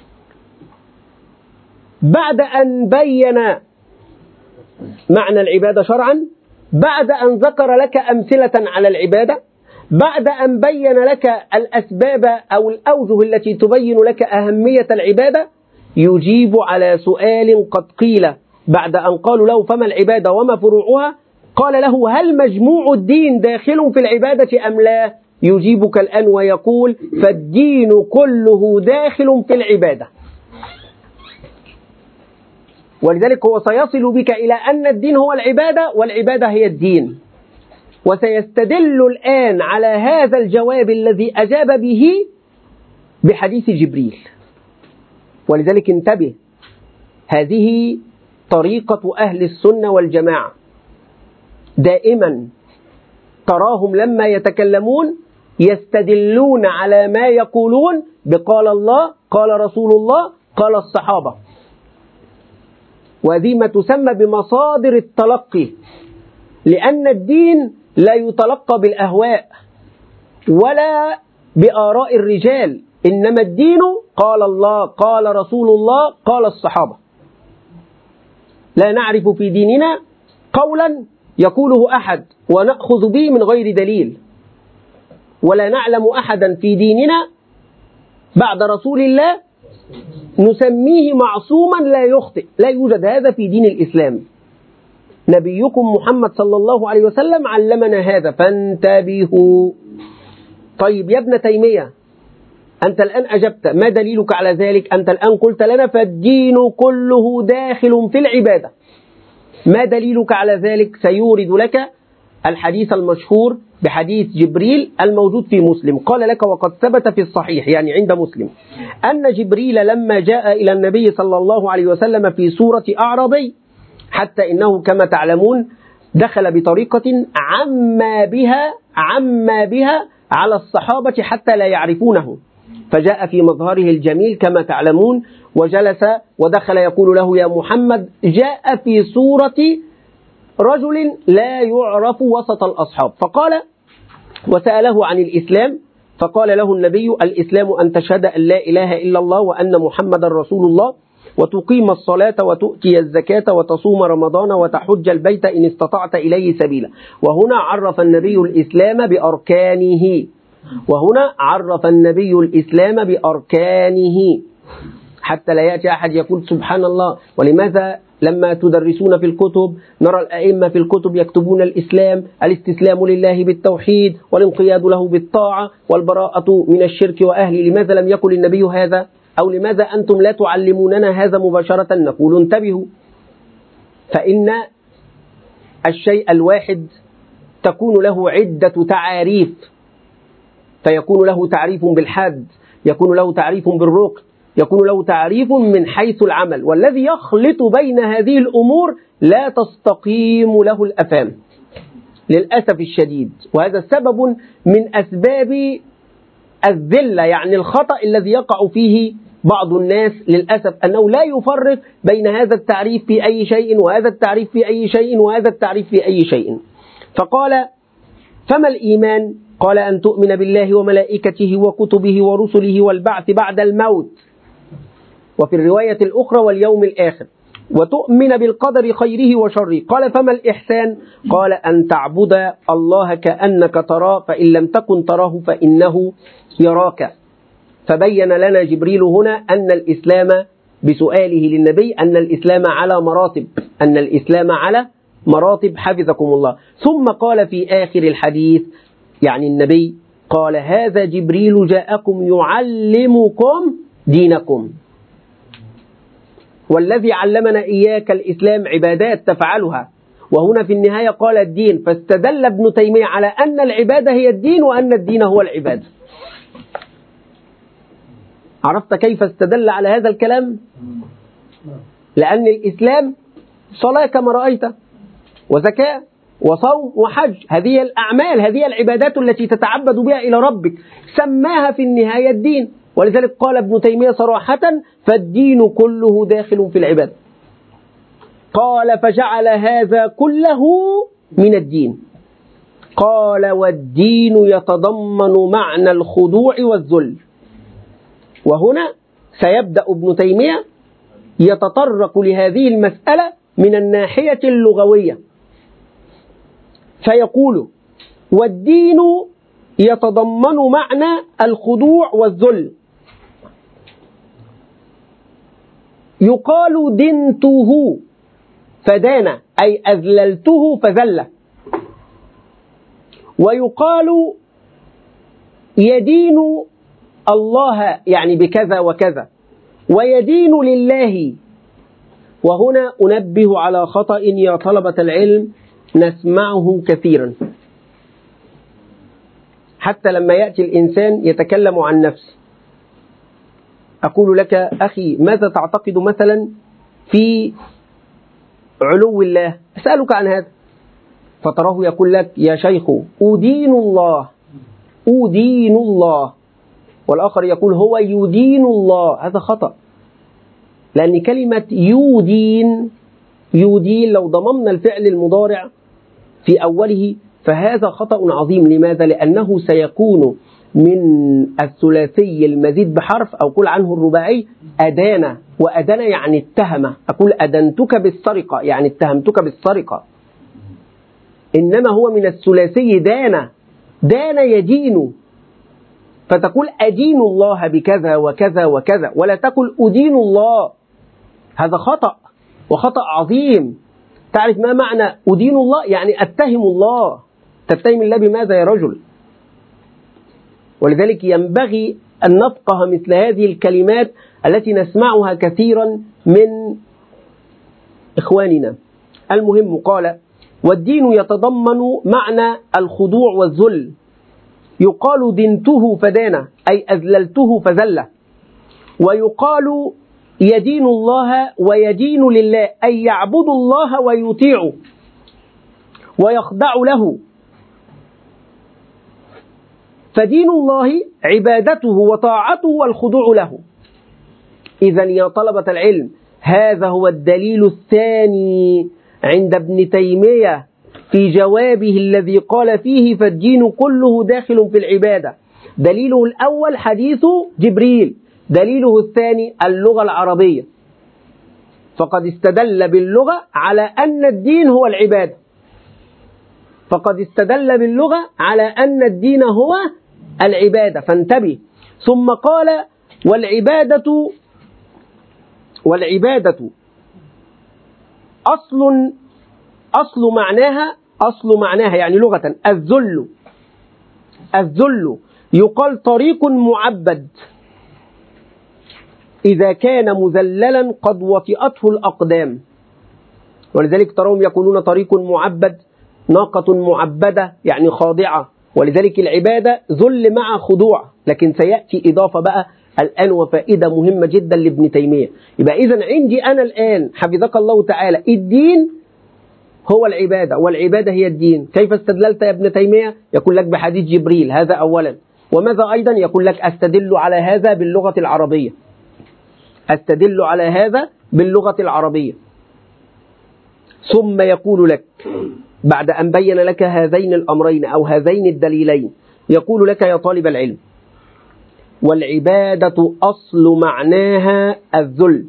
بعد أن بين معنى العبادة شرعا، بعد أن ذكر لك أمثلة على العبادة، بعد أن بين لك الأسباب أو الأوجه التي تبين لك أهمية العبادة، يجيب على سؤال قد قيل بعد أن قالوا له فما العبادة وما فروعها، قال له هل مجموع الدين داخل في العبادة أم لا؟ يجيبك الآن ويقول فالدين كله داخل في العبادة. ولذلك هو سيصل بك إلى أن الدين هو العبادة والعبادة هي الدين، وسيستدل الآن على هذا الجواب الذي أجاب به بحديث جبريل. ولذلك انتبه، هذه طريقة أهل السنة والجماعة، دائما تراهم لما يتكلمون يستدلون على ما يقولون بقال الله قال رسول الله قال الصحابة، وهذه ما تسمى بمصادر التلقي، لأن الدين لا يتلقى بالأهواء ولا بآراء الرجال، إنما الدين قال الله قال رسول الله قال الصحابة. لا نعرف في ديننا قولا يقوله أحد ونأخذ به من غير دليل، ولا نعلم أحدا في ديننا بعد رسول الله نسميه معصوما لا يخطئ، لا يوجد هذا في دين الإسلام. نبيكم محمد صلى الله عليه وسلم علمنا هذا فانتبهوا. طيب يا ابن تيمية، أنت الآن أجبت، ما دليلك على ذلك؟ أنت الآن قلت لنا فالدين كله داخل في العبادة، ما دليلك على ذلك؟ سيورد لك الحديث المشهور بحديث جبريل الموجود في مسلم، قال لك وقد ثبت في الصحيح يعني عند مسلم أن جبريل لما جاء إلى النبي صلى الله عليه وسلم في سورة أعرابي، حتى إنه كما تعلمون دخل بطريقة عما بها عما بها على الصحابة حتى لا يعرفونه، فجاء في مظهره الجميل كما تعلمون وجلس ودخل يقول له يا محمد، جاء في صورة رجل لا يعرف وسط الأصحاب، فقال وسأله عن الإسلام، فقال له النبي الإسلام أن تشهد أن لا إله إلا الله وأن محمد رسول الله وتقيم الصلاة وتؤتي الزكاة وتصوم رمضان وتحج البيت إن استطعت إليه سبيلا. وهنا عرف النبي الإسلام بأركانه، وهنا عرف النبي الإسلام بأركانه، حتى لا يأتي أحد يقول سبحان الله ولماذا لما تدرسون في الكتب نرى الأئمة في الكتب يكتبون الإسلام الاستسلام لله بالتوحيد والانقياد له بالطاعة والبراءة من الشرك وأهله، لماذا لم يقل النبي هذا؟ أو لماذا أنتم لا تعلموننا هذا مباشرة؟ نقول انتبهوا، فإن الشيء الواحد تكون له عدة تعاريف، فيكون له تعريف بالحد، يكون له تعريف بالركن، يكون له تعريف من حيث العمل، والذي يخلط بين هذه الأمور لا تستقيم له الأفهام للأسف الشديد. وهذا سبب من أسباب الذلة، يعني الخطأ الذي يقع فيه بعض الناس للأسف، أنه لا يفرق بين هذا التعريف في أي شيء وهذا التعريف في أي شيء وهذا التعريف في أي شيء. فقال فما الإيمان؟ قال أن تؤمن بالله وملائكته وكتبه ورسله والبعث بعد الموت، وفي الرواية الأخرى واليوم الآخر، وتؤمن بالقدر خيره وشره. قال فما الإحسان؟ قال أن تعبد الله كأنك تراه فإن لم تكن تراه فإنه يراك. فبين لنا جبريل هنا أن الإسلام بسؤاله للنبي أن الإسلام على مراتب، أن الإسلام على مراتب حفظكم الله. ثم قال في آخر الحديث يعني النبي قال هذا جبريل جاءكم يعلمكم دينكم، والذي علمنا إياك الإسلام عبادات تفعلها، وهنا في النهاية قال الدين، فاستدل ابن تيمية على أن العبادة هي الدين وأن الدين هو العبادة. عرفت كيف استدل على هذا الكلام؟ لأن الإسلام صلاة كما رأيت وزكاة وصوم وحج، هذه الأعمال هذه العبادات التي تتعبد بها إلى ربك، سماها في النهاية الدين. ولذلك قال ابن تيمية صراحة فالدين كله داخل في العبادة. قال فجعل هذا كله من الدين. قال والدين يتضمن معنى الخضوع والذل. وهنا سيبدأ ابن تيمية يتطرق لهذه المسألة من الناحية اللغوية، فيقول والدين يتضمن معنى الخضوع والذل. يقال دنته فدان أي أذللته فذل. ويقال يدين الله يعني بكذا وكذا، ويدين لله. وهنا أنبه على خطأ يا طلبة العلم نسمعه كثيرا، حتى لما يأتي الإنسان يتكلم عن نفسه. أقول لك أخي ماذا تعتقد مثلا في علو الله؟ أسألك عن هذا، فتراه يقول لك يا شيخ أدين الله أدين الله، والآخر يقول هو يدين الله. هذا خطأ، لأن كلمة يدين يدين لو ضممنا الفعل المضارع في أوله فهذا خطأ عظيم. لماذا؟ لأنه سيكون من الثلاثي المزيد بحرف، أو قل عنه الرباعي أدان، وأدان يعني اتهم. أقول أدنتك بالسرقة يعني اتهمتك بالسرقة، إنما هو من الثلاثي دان، دان يدين، فتقول أدين الله بكذا وكذا وكذا، ولا تقل أدين الله. هذا خطأ وخطأ عظيم. تعرف ما معنى أدين الله؟ يعني أتهم الله. تتهم الله بماذا يا رجل؟ ولذلك ينبغي أن نفقه مثل هذه الكلمات التي نسمعها كثيرا من إخواننا. المهم قال والدين يتضمن معنى الخضوع والذل. يقال دنته فدان أي أذللته فذل. ويقال يدين الله ويدين لله أي يعبد الله ويطيع ويخضع له. فدين الله عبادته وطاعته والخضوع له. إذن يا طلبة العلم هذا هو الدليل الثاني عند ابن تيمية في جوابه الذي قال فيه فالدين كله داخل في العبادة. دليله الأول حديث جبريل، دليله الثاني اللغة العربية، فقد استدل باللغة على أن الدين هو العبادة، فقد استدل باللغة على أن الدين هو العبادة، فانتبه. ثم قال والعبادة والعبادة أصل أصل معناها أصل معناها يعني لغة الذل. الذل يقال طريق معبد إذا كان مذللا قد وطئته الأقدام، ولذلك تراهم يقولون طريق معبد، ناقة معبدة يعني خاضعة، ولذلك العبادة ذل مع خضوع. لكن سيأتي إضافة بقى الآن وفائدة مهمة جدا لابن تيمية. يبقى إذن عندي أنا الآن حفظك الله تعالى الدين هو العبادة، والعبادة هي الدين. كيف استدللت يا ابن تيمية؟ يقول لك بحديث جبريل، هذا أولا. وماذا أيضا؟ يقول لك أستدل على هذا باللغة العربية، أستدل على هذا باللغة العربية. ثم يقول لك بعد أن بين لك هذين الأمرين أو هذين الدليلين، يقول لك يا طالب العلم والعبادة أصل معناها الذل.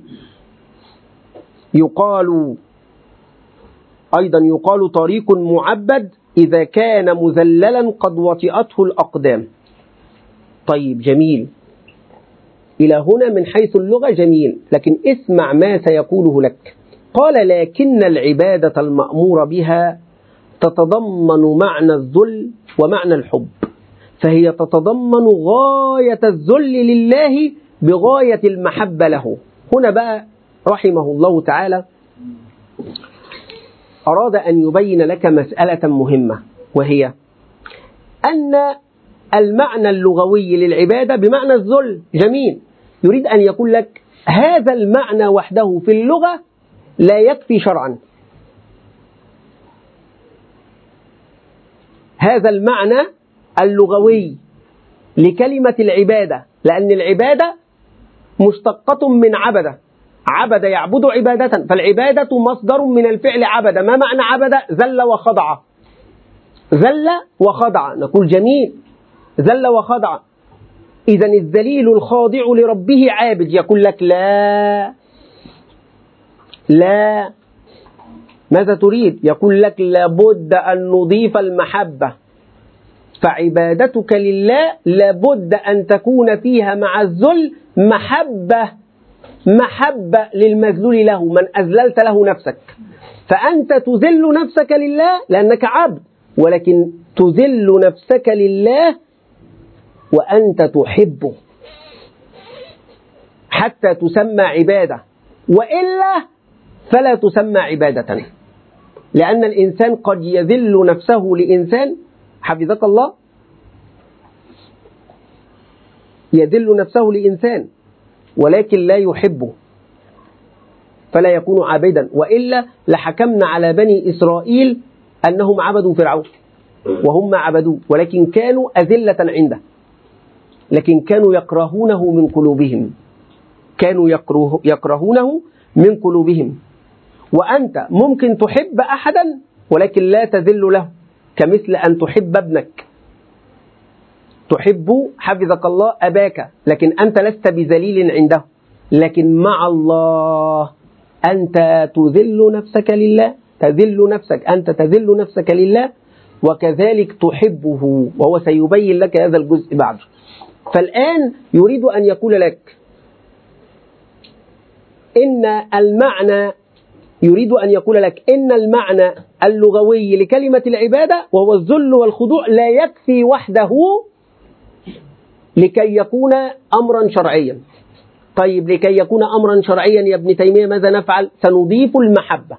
يقال أيضا يقال طريق معبد إذا كان مذللا قد وطئته الأقدام. طيب جميل، إلى هنا من حيث اللغة جميل، لكن اسمع ما سيقوله لك. قال لكن العبادة المأمور بها تتضمن معنى الذل ومعنى الحب، فهي تتضمن غاية الذل لله بغاية المحبة له. هنا بقى رحمه الله تعالى أراد أن يبين لك مسألة مهمة، وهي أن المعنى اللغوي للعبادة بمعنى الذل. جميل، يريد أن يقول لك هذا المعنى وحده في اللغة لا يكفي شرعا. هذا المعنى اللغوي لكلمة العبادة، لأن العبادة مشتقة من عبد، عبد يعبد عبادة، فالعبادة مصدر من الفعل عبد. ما معنى عبد؟ ذل وخضع، ذل وخضع. نقول جميل، ذل وخضع، إذن الذليل الخاضع لربه عابد. يقول لك لا لا، ماذا تريد؟ يقول لك لابد أن نضيف المحبة، فعبادتك لله لابد أن تكون فيها مع الذل محبة. محبة للمذلول له، من أذللت له نفسك، فأنت تذل نفسك لله لأنك عبد، ولكن تذل نفسك لله وأنت تحبه حتى تسمى عبادة، وإلا فلا تسمى عبادة، لأن الإنسان قد يذل نفسه لإنسان حفظك الله، يذل نفسه لإنسان ولكن لا يحبه فلا يكون عابدا، وإلا لحكمنا على بني إسرائيل أنهم عبدوا فرعون وهم عبدوه، ولكن كانوا أذلة عنده، لكن كانوا يكرهونه من قلوبهم، كانوا يكره يكرهونه من قلوبهم. وأنت ممكن تحب أحدا ولكن لا تذل له، كمثل أن تحب ابنك، تحب حفظك الله أباك لكن أنت لست بذليل عنده، لكن مع الله أنت تذل نفسك لله، تذل نفسك، أنت تذل نفسك لله، وكذلك تحبه، وهو سيبين لك هذا الجزء بعد. فالآن يريد أن يقول لك إن المعنى يريد أن يقول لك إن المعنى اللغوي لكلمة العبادة وهو الذل والخضوع لا يكفي وحده لكي يكون أمرا شرعيا. طيب لكي يكون أمرا شرعيا يا ابن تيمية ماذا نفعل؟ سنضيف المحبة،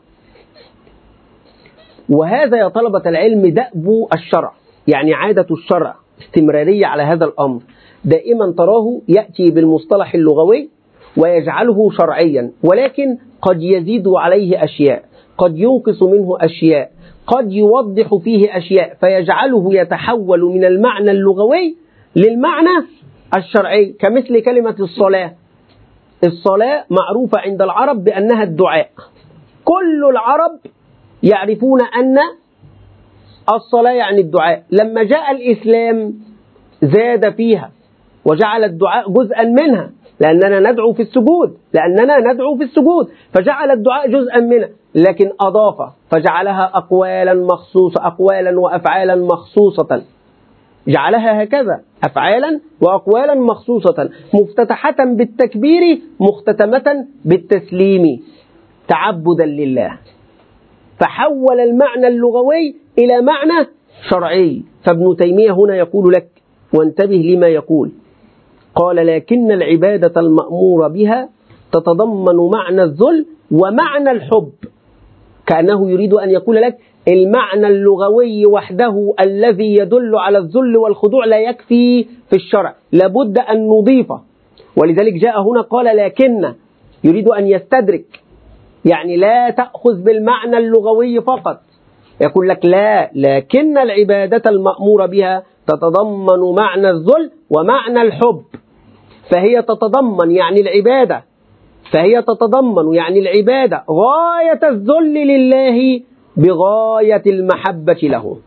وهذا يا طلبة العلم دأب الشرع، يعني عادة الشرع استمرارية على هذا الأمر، دائما تراه يأتي بالمصطلح اللغوي ويجعله شرعيا، ولكن قد يزيد عليه أشياء، قد ينقص منه أشياء، قد يوضح فيه أشياء، فيجعله يتحول من المعنى اللغوي للمعنى الشرعي، كمثل كلمة الصلاة. الصلاة معروفة عند العرب بأنها الدعاء، كل العرب يعرفون أن الصلاة يعني الدعاء. لما جاء الإسلام زاد فيها وجعل الدعاء جزءا منها، لأننا ندعو في السجود لأننا ندعو في السجود فجعل الدعاء جزءا منها، لكن أضاف فجعلها أقوالا مخصوصة، أقوالا وأفعالا مخصوصة، جعلها هكذا أفعالا وأقوالا مخصوصة، مفتتحة بالتكبير مختتمة بالتسليم تعبدا لله، فحول المعنى اللغوي إلى معنى شرعي. فابن تيمية هنا يقول لك وانتبه لما يقول، قال لكن العبادة المأمور بها تتضمن معنى الذل ومعنى الحب، كأنه يريد أن يقول لك المعنى اللغوي وحده الذي يدل على الذل والخضوع لا يكفي في الشرع، لابد أن نضيفه، ولذلك جاء هنا قال لكن، يريد أن يستدرك، يعني لا تأخذ بالمعنى اللغوي فقط، يقول لك لا، لكن العبادة المأمور بها تتضمن معنى الذل ومعنى الحب، فهي تتضمن يعني العبادة، فهي تتضمن يعني العبادة غاية الذل لله بغاية المحبة له.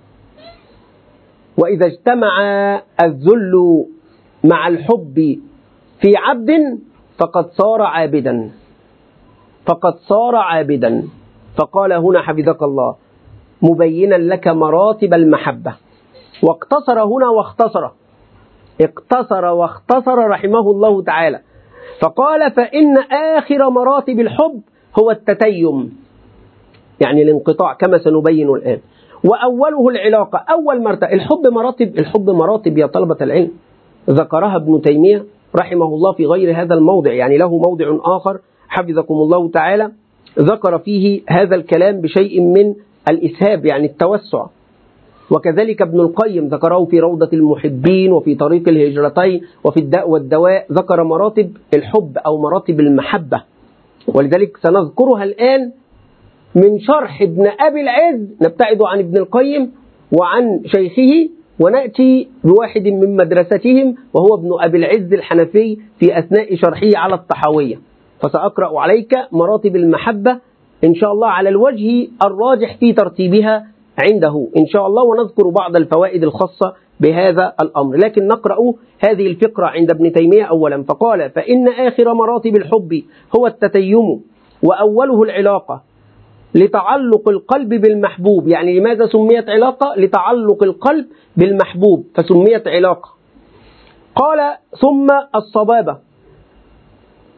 وإذا اجتمع الذل مع الحب في عبد فقد صار عابدا، فقد صار عابدا. فقال هنا حفظك الله مبينا لك مراتب المحبة، واقتصر هنا واختصر، اقتصر واختصر رحمه الله تعالى، فقال فإن آخر مراتب الحب هو التتيم، يعني الانقطاع كما سنبين الآن، وأوله العلاقة. أول مرتبة الحب مراتب، الحب مراتب يا طلبة العلم ذكرها ابن تيمية رحمه الله في غير هذا الموضع، يعني له موضع آخر حفظكم الله تعالى ذكر فيه هذا الكلام بشيء من الإسهاب، يعني التوسع. وكذلك ابن القيم ذكره في روضة المحبين وفي طريق الهجرتين وفي الداء والدواء، ذكر مراتب الحب أو مراتب المحبة، ولذلك سنذكرها الآن من شرح ابن أبي العز، نبتعد عن ابن القيم وعن شيخه ونأتي بواحد من مدرستهم وهو ابن أبي العز الحنفي في أثناء شرحه على الطحاوية. فسأقرأ عليك مراتب المحبة إن شاء الله على الوجه الراجح في ترتيبها عنده إن شاء الله، ونذكر بعض الفوائد الخاصة بهذا الأمر، لكن نقرأ هذه الفقرة عند ابن تيمية أولا. فقال فإن آخر مراتب الحب هو التتيم، وأوله العلاقة لتعلق القلب بالمحبوب. يعني لماذا سميت علاقة؟ لتعلق القلب بالمحبوب فسميت علاقة. قال ثم الصبابة،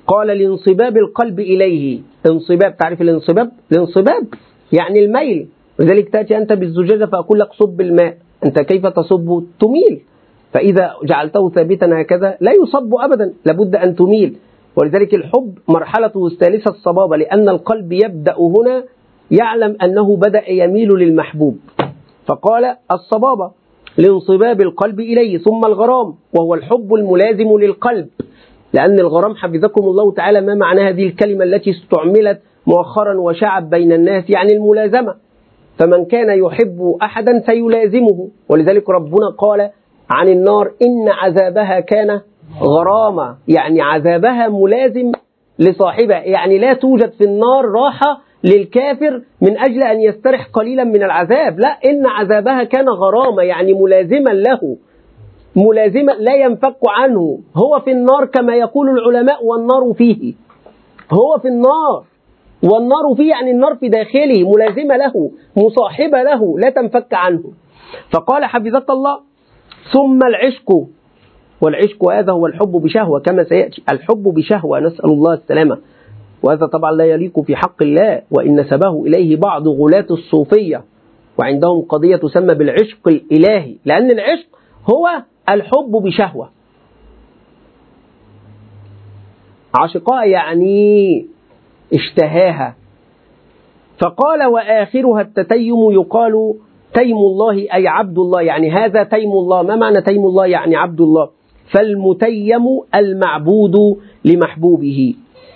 قال لانصباب القلب إليه. انصباب، تعرف الانصباب؟ الانصباب يعني الميل، لذلك تأتي أنت بالزجاجة فأقول لك صب الماء، أنت كيف تصب؟ تميل، فإذا جعلته ثابتا هكذا لا يصب أبدا، لابد أن تميل. ولذلك الحب مرحلته الثالثة الصبابة، لأن القلب يبدأ هنا يعلم أنه بدأ يميل للمحبوب، فقال الصبابة لانصباب القلب إليه. ثم الغرام وهو الحب الملازم للقلب، لأن الغرام حفظكم الله تعالى ما معنى هذه الكلمة التي استعملت مؤخرا وشعب بين الناس؟ يعني الملازمة، فمن كان يحب أحدا سيلازمه. ولذلك ربنا قال عن النار إن عذابها كان غراما، يعني عذابها ملازم لصاحبها، يعني لا توجد في النار راحة للكافر من أجل أن يسترح قليلا من العذاب، لا، إن عذابها كان غراما يعني ملازما له، ملازما لا ينفك عنه. هو في النار كما يقول العلماء والنار فيه، هو في النار والنار فيه، يعني النار في داخله ملازمة له مصاحبة له لا تنفك عنه. فقال حفظك الله ثم العشق، والعشق هذا هو الحب بشهوة كما سيأتي، الحب بشهوة نسأل الله السلامة، وهذا طبعا لا يليق في حق الله، وإن نسبه إليه بعض غلاة الصوفية، وعندهم قضية تسمى بالعشق الإلهي، لأن العشق هو الحب بشهوة. عشقاء يعني اشتهاها. فقال وآخرها التتيم، يقال تيم الله أي عبد الله، يعني هذا تيم الله. ما معنى تيم الله؟ يعني عبد الله. فالمتيم المعبود لمحبوبه.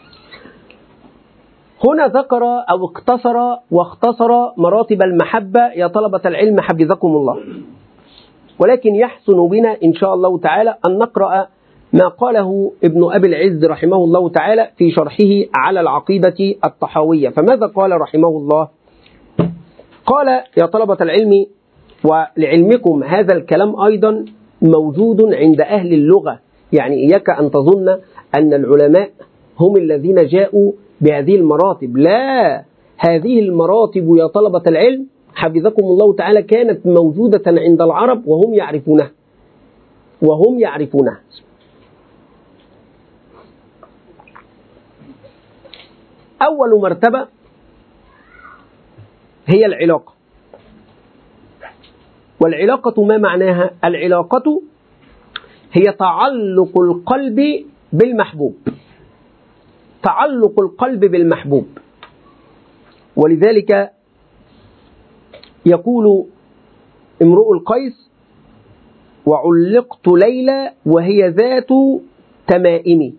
هنا ذكر أو اقتصر واختصر مراتب المحبة يا طلبة العلم حفظكم الله، ولكن يحسن بنا إن شاء الله تعالى أن نقرأ ما قاله ابن أبي العز رحمه الله تعالى في شرحه على العقيدة الطحاوية. فماذا قال رحمه الله؟ قال يا طلبة العلم، ولعلمكم هذا الكلام أيضا موجود عند أهل اللغة، يعني إياك أن تظن أن العلماء هم الذين جاءوا بهذه المراتب، لا، هذه المراتب يا طلبة العلم حفظكم الله تعالى كانت موجودة عند العرب وهم يعرفونها وهم يعرفونها. أول مرتبة هي العلاقة. والعلاقة ما معناها؟ العلاقة هي تعلق القلب بالمحبوب، تعلق القلب بالمحبوب. ولذلك يقول امرؤ القيس وعلقت ليلى وهي ذات تمائم.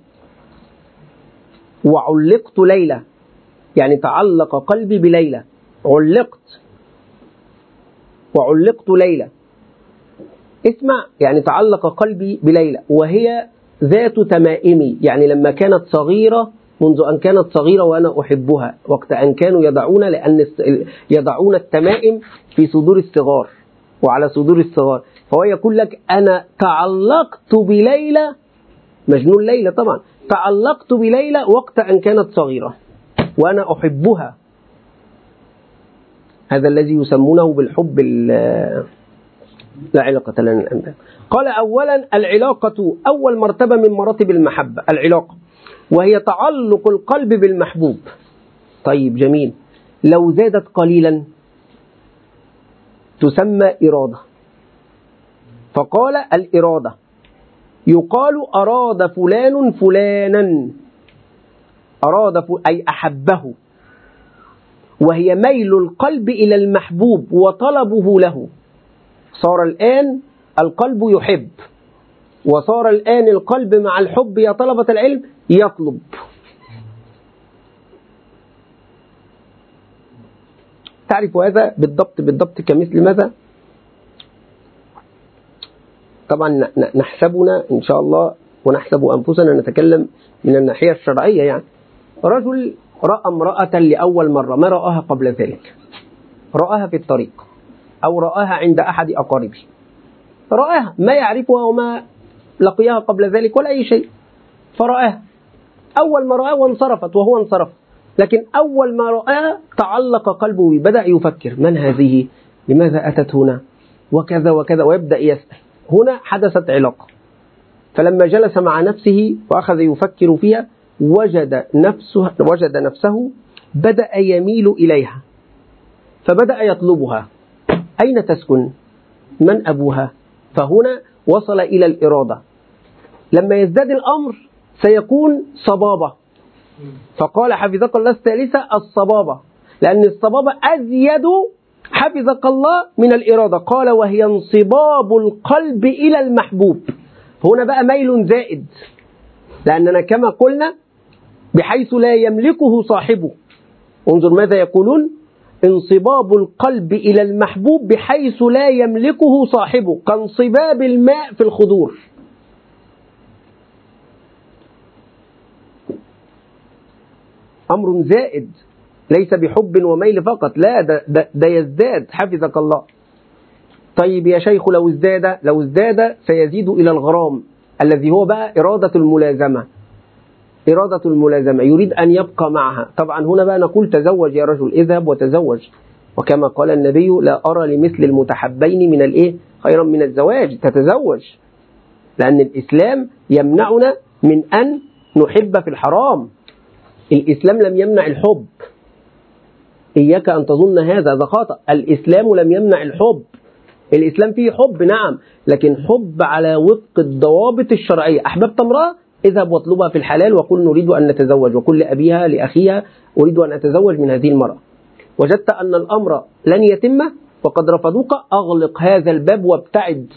وعلقت ليلى يعني تعلق قلبي بليلى، علقت وعلقت ليلى، اسمع، يعني تعلق قلبي بليلى وهي ذات تمائم، يعني لما كانت صغيرة، منذ أن كانت صغيرة وأنا أحبها، وقت أن كانوا يضعون، لأن يضعون التمائم في صدور الصغار وعلى صدور الصغار، فهو يقول لك أنا تعلقت بليلى، مجنون ليلى طبعا، تعلقت بليلى وقت أن كانت صغيرة وأنا أحبها. هذا الذي يسمونه بالحب لا علاقة لنا الآن. قال أولا العلاقة أول مرتبة من مراتب المحبة العلاقة، وهي تعلق القلب بالمحبوب. طيب جميل، لو زادت قليلا تسمى إرادة. فقال الإرادة يقال أراد فلان فلانا، أراد ف... أي أحبه، وهي ميل القلب إلى المحبوب وطلبه له. صار الآن القلب يحب، وصار الآن القلب مع الحب يا طلبة العلم يطلب. تعرف هذا بالضبط بالضبط كمثل ماذا؟ طبعا نحسبنا إن شاء الله ونحسب أنفسنا نتكلم من الناحية الشرعية، يعني رجل رأى امرأة لأول مرة ما رآها قبل ذلك، رآها في الطريق أو رآها عند أحد أقاربه، رآها ما يعرفها وما لقيها قبل ذلك ولا أي شيء، فرآها أول ما رآها وانصرفت وهو انصرف، لكن أول ما رآها تعلق قلبه، بدأ يفكر من هذه؟ لماذا أتت هنا؟ وكذا وكذا، ويبدأ يسأل. هنا حدثت علاقة، فلما جلس مع نفسه وأخذ يفكر فيها وجد نفسه, وجد نفسه بدأ يميل إليها فبدأ يطلبها. أين تسكن؟ من أبوها؟ فهنا وصل إلى الإرادة. لما يزداد الأمر سيكون صبابة، فقال حفظك الله الثالثة الصبابة، لأن الصبابة أزيد حفظك الله من الإرادة. قال وهي انصباب القلب إلى المحبوب. هنا بقى ميل زائد، لأننا كما قلنا بحيث لا يملكه صاحبه. انظر ماذا يقولون: انصباب القلب إلى المحبوب بحيث لا يملكه صاحبه كانصباب الماء في الخضور. أمر زائد ليس بحب وميل فقط، لا ده, ده, ده يزداد حفظك الله. طيب يا شيخ لو ازداد لو ازداد سيزيد إلى الغرام الذي هو بقى إرادة الملازمة. إرادة الملازمة يريد أن يبقى معها. طبعا هنا بقى نقول تزوج يا رجل، اذهب وتزوج، وكما قال النبي لا أرى لمثل المتحبين من الإيه خيرا من الزواج. تتزوج، لأن الإسلام يمنعنا من أن نحب في الحرام. الإسلام لم يمنع الحب، إياك أن تظن هذا، هذا خطأ. الإسلام لم يمنع الحب، الإسلام فيه حب نعم، لكن حب على وفق الضوابط الشرعية. أحببت امرأة اذهب واطلبها في الحلال وقل نريد أن نتزوج، وقل لأبيها لأخيها أريد أن أتزوج من هذه المرأة. وجدت أن الأمر لن يتم وقد رفضوك، أغلق هذا الباب وابتعد،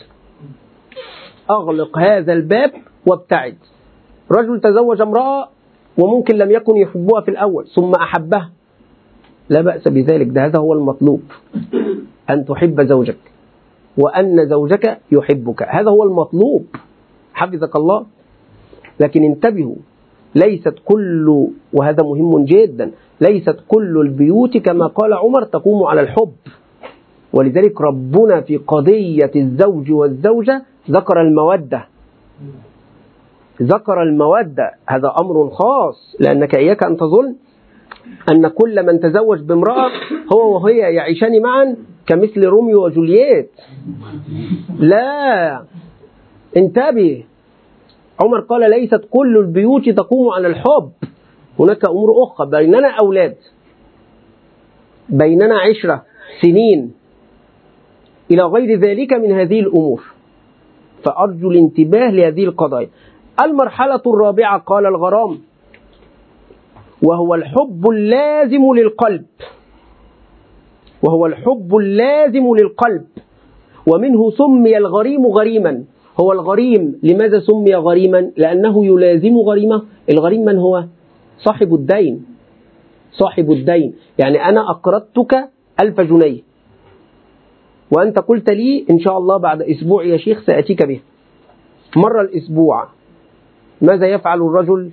أغلق هذا الباب وابتعد. رجل تزوج امرأة وممكن لم يكن يحبها في الأول ثم أحبها، لا بأس بذلك، ده هذا هو المطلوب، أن تحب زوجك وأن زوجك يحبك، هذا هو المطلوب حفظك الله. لكن انتبهوا، ليست كل، وهذا مهم جدا، ليست كل البيوت كما قال عمر تقوم على الحب. ولذلك ربنا في قضية الزوج والزوجة ذكر المودة، ذكر المودة، هذا أمر خاص، لأنك إياك أن تظن أن كل من تزوج بامرأة هو وهي يعيشان معا كمثل روميو وجولييت، لا، انتبه. عمر قال ليست كل البيوت تقوم على الحب، هناك أمور أخرى، بيننا أولاد، بيننا عشرة سنين إلى غير ذلك من هذه الأمور، فأرجو الانتباه لهذه القضايا. المرحلة الرابعة قال الغرام، وهو الحب اللازم للقلب، وهو الحب اللازم للقلب، ومنه سمي الغريم غريما. هو الغريم لماذا سمي غريما؟ لأنه يلازم غريمه. الغريم من هو؟ صاحب الدين، صاحب الدين. يعني أنا أقرضتك ألف جنيه وأنت قلت لي إن شاء الله بعد أسبوع يا شيخ سأتيك به. مر الأسبوع، ماذا يفعل الرجل؟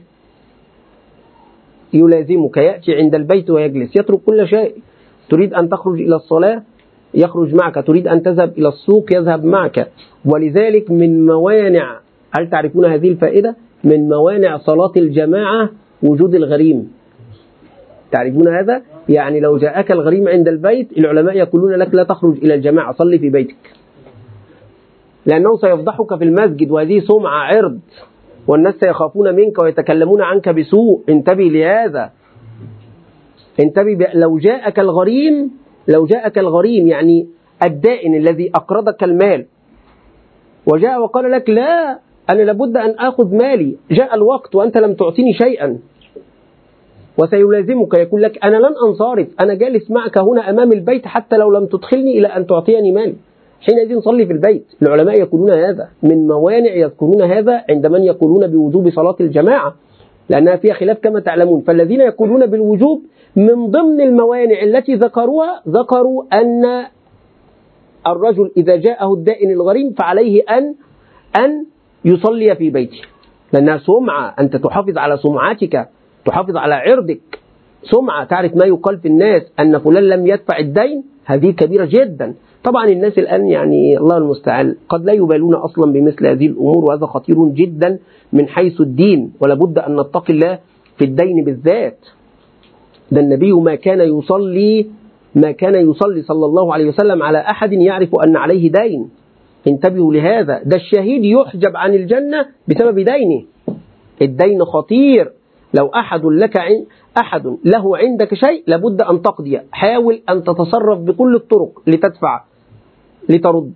يلازمك، يأتي عند البيت ويجلس، يترك كل شيء. تريد أن تخرج إلى الصلاة يخرج معك، تريد أن تذهب إلى السوق يذهب معك. ولذلك من موانع، هل تعرفون هذه الفائدة؟ من موانع صلاة الجماعة وجود الغريم. تعرفون هذا؟ يعني لو جاءك الغريم عند البيت العلماء يقولون لك لا تخرج إلى الجماعة، صلي في بيتك، لأنه سيفضحك في المسجد، وهذه سمعة عرض، والناس سيخافون منك ويتكلمون عنك بسوء. انتبه لهذا، انتبه. لو جاءك الغريم، لو جاءك الغريم يعني الدائن الذي أقرضك المال، وجاء وقال لك لا أنا لابد أن أخذ مالي، جاء الوقت وأنت لم تعطيني شيئا، وسيلازمك، يقول لك أنا لن أنصرف، أنا جالس معك هنا أمام البيت حتى لو لم تدخلني إلى أن تعطيني مالي، حينئذ صلي في البيت. العلماء يقولون هذا من موانع، يذكرون هذا عند من يقولون بوجوب صلاة الجماعة، لأنها فيها خلاف كما تعلمون. فالذين يقولون بالوجوب من ضمن الموانع التي ذكروها، ذكروا أن الرجل إذا جاءه الدائن الغريم فعليه أن أن يصلي في بيته، لأنها سمعة، أنت تحافظ على سمعتك، تحافظ على عرضك، سمعة، تعرف ما يقال في الناس أن فلان لم يدفع الدين، هذه كبيرة جدا. طبعا الناس الآن يعني الله المستعان قد لا يبالون أصلا بمثل هذه الأمور، وهذا خطير جدا من حيث الدين، ولابد أن نتقي الله في الدين بالذات. ده النبي ما كان يصلي ما كان يصلي صلى الله عليه وسلم على أحد يعرف أن عليه دين. انتبهوا لهذا، ده الشهيد يحجب عن الجنة بسبب دينه. الدين خطير، لو أحد لك عن أحد له عندك شيء لابد أن تقضي، حاول أن تتصرف بكل الطرق لتدفع لترد.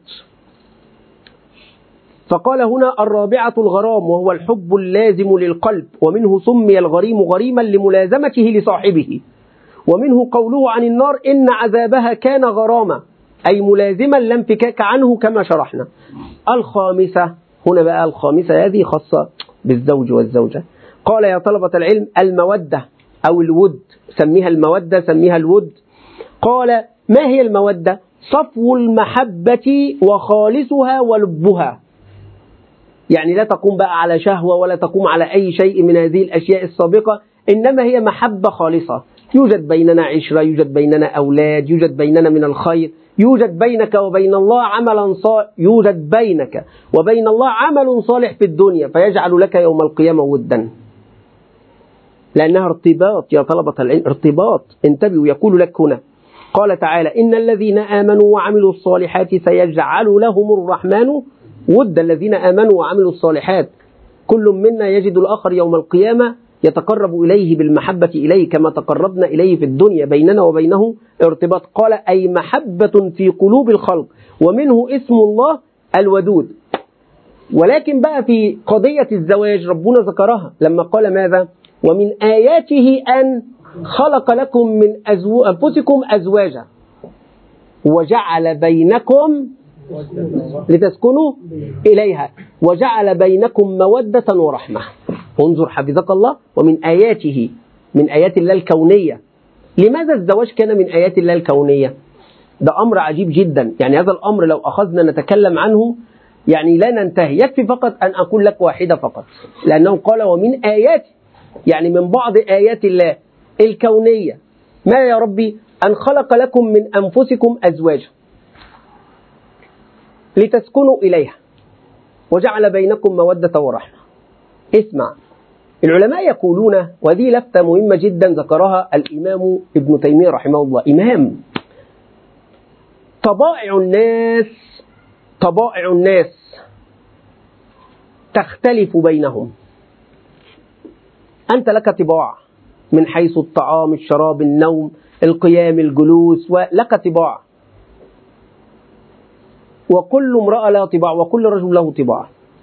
فقال هنا الرابعة الغرام، وهو الحب اللازم للقلب، ومنه سمي الغريم غريما لملازمته لصاحبه. ومنه قوله عن النار إن عذابها كان غراما، أي ملازما لا انفكاك عنه كما شرحنا. الخامسة، هنا بقى الخامسة هذه خاصة بالزوج والزوجة. قال يا طلبة العلم المودة أو الود، سميها المودة سميها الود. قال ما هي المودة؟ صفو المحبة وخالصها ولبها، يعني لا تقوم بقى على شهوة ولا تقوم على أي شيء من هذه الأشياء السابقة، إنما هي محبة خالصة. يوجد بيننا عشرة، يوجد بيننا أولاد، يوجد بيننا من الخير، يوجد بينك وبين الله عملا صالح، يوجد بينك وبين الله عمل صالح في الدنيا فيجعل لك يوم القيامة ودا، لأنها ارتباط يا طلبة العلم، ارتباط. انتبهوا، يقول لك هنا قال تعالى إن الذين آمنوا وعملوا الصالحات سيجعل لهم الرحمن ود. الذين آمنوا وعملوا الصالحات، كل منا يجد الآخر يوم القيامة يتقرب إليه بالمحبة إليه كما تقربنا إليه في الدنيا، بيننا وبينه ارتباط. قال أي محبة في قلوب الخلق، ومنه اسم الله الودود. ولكن بقى في قضية الزواج ربنا ذكرها لما قال ماذا؟ ومن آياته أن خلق لكم من أزو... أنفسكم أزواجا وجعل بينكم لتسكنوا إليها وجعل بينكم مودة ورحمة. انظر حفظك الله، ومن آياته، من آيات الله الكونية. لماذا الزواج كان من آيات الله الكونية؟ ده أمر عجيب جدا، يعني هذا الأمر لو أخذنا نتكلم عنه يعني لا ننتهي. يكفي فقط أن أقول لك واحدة فقط، لأنه قال ومن آيات، يعني من بعض آيات الله الكونية. ما يا ربي؟ أن خلق لكم من أنفسكم أزواجا لتسكنوا إليها وجعل بينكم مودة ورحمة. اسمع، العلماء يقولون، وهذه لفتة مهمة جدا ذكرها الإمام ابن تيمية رحمه الله، إمام، طبائع الناس طبائع الناس تختلف بينهم. أنت لك طباع من حيث الطعام، الشراب، النوم، القيام، الجلوس، ولك طباع، وكل امرأة لها طباع، وكل رجل له طباع.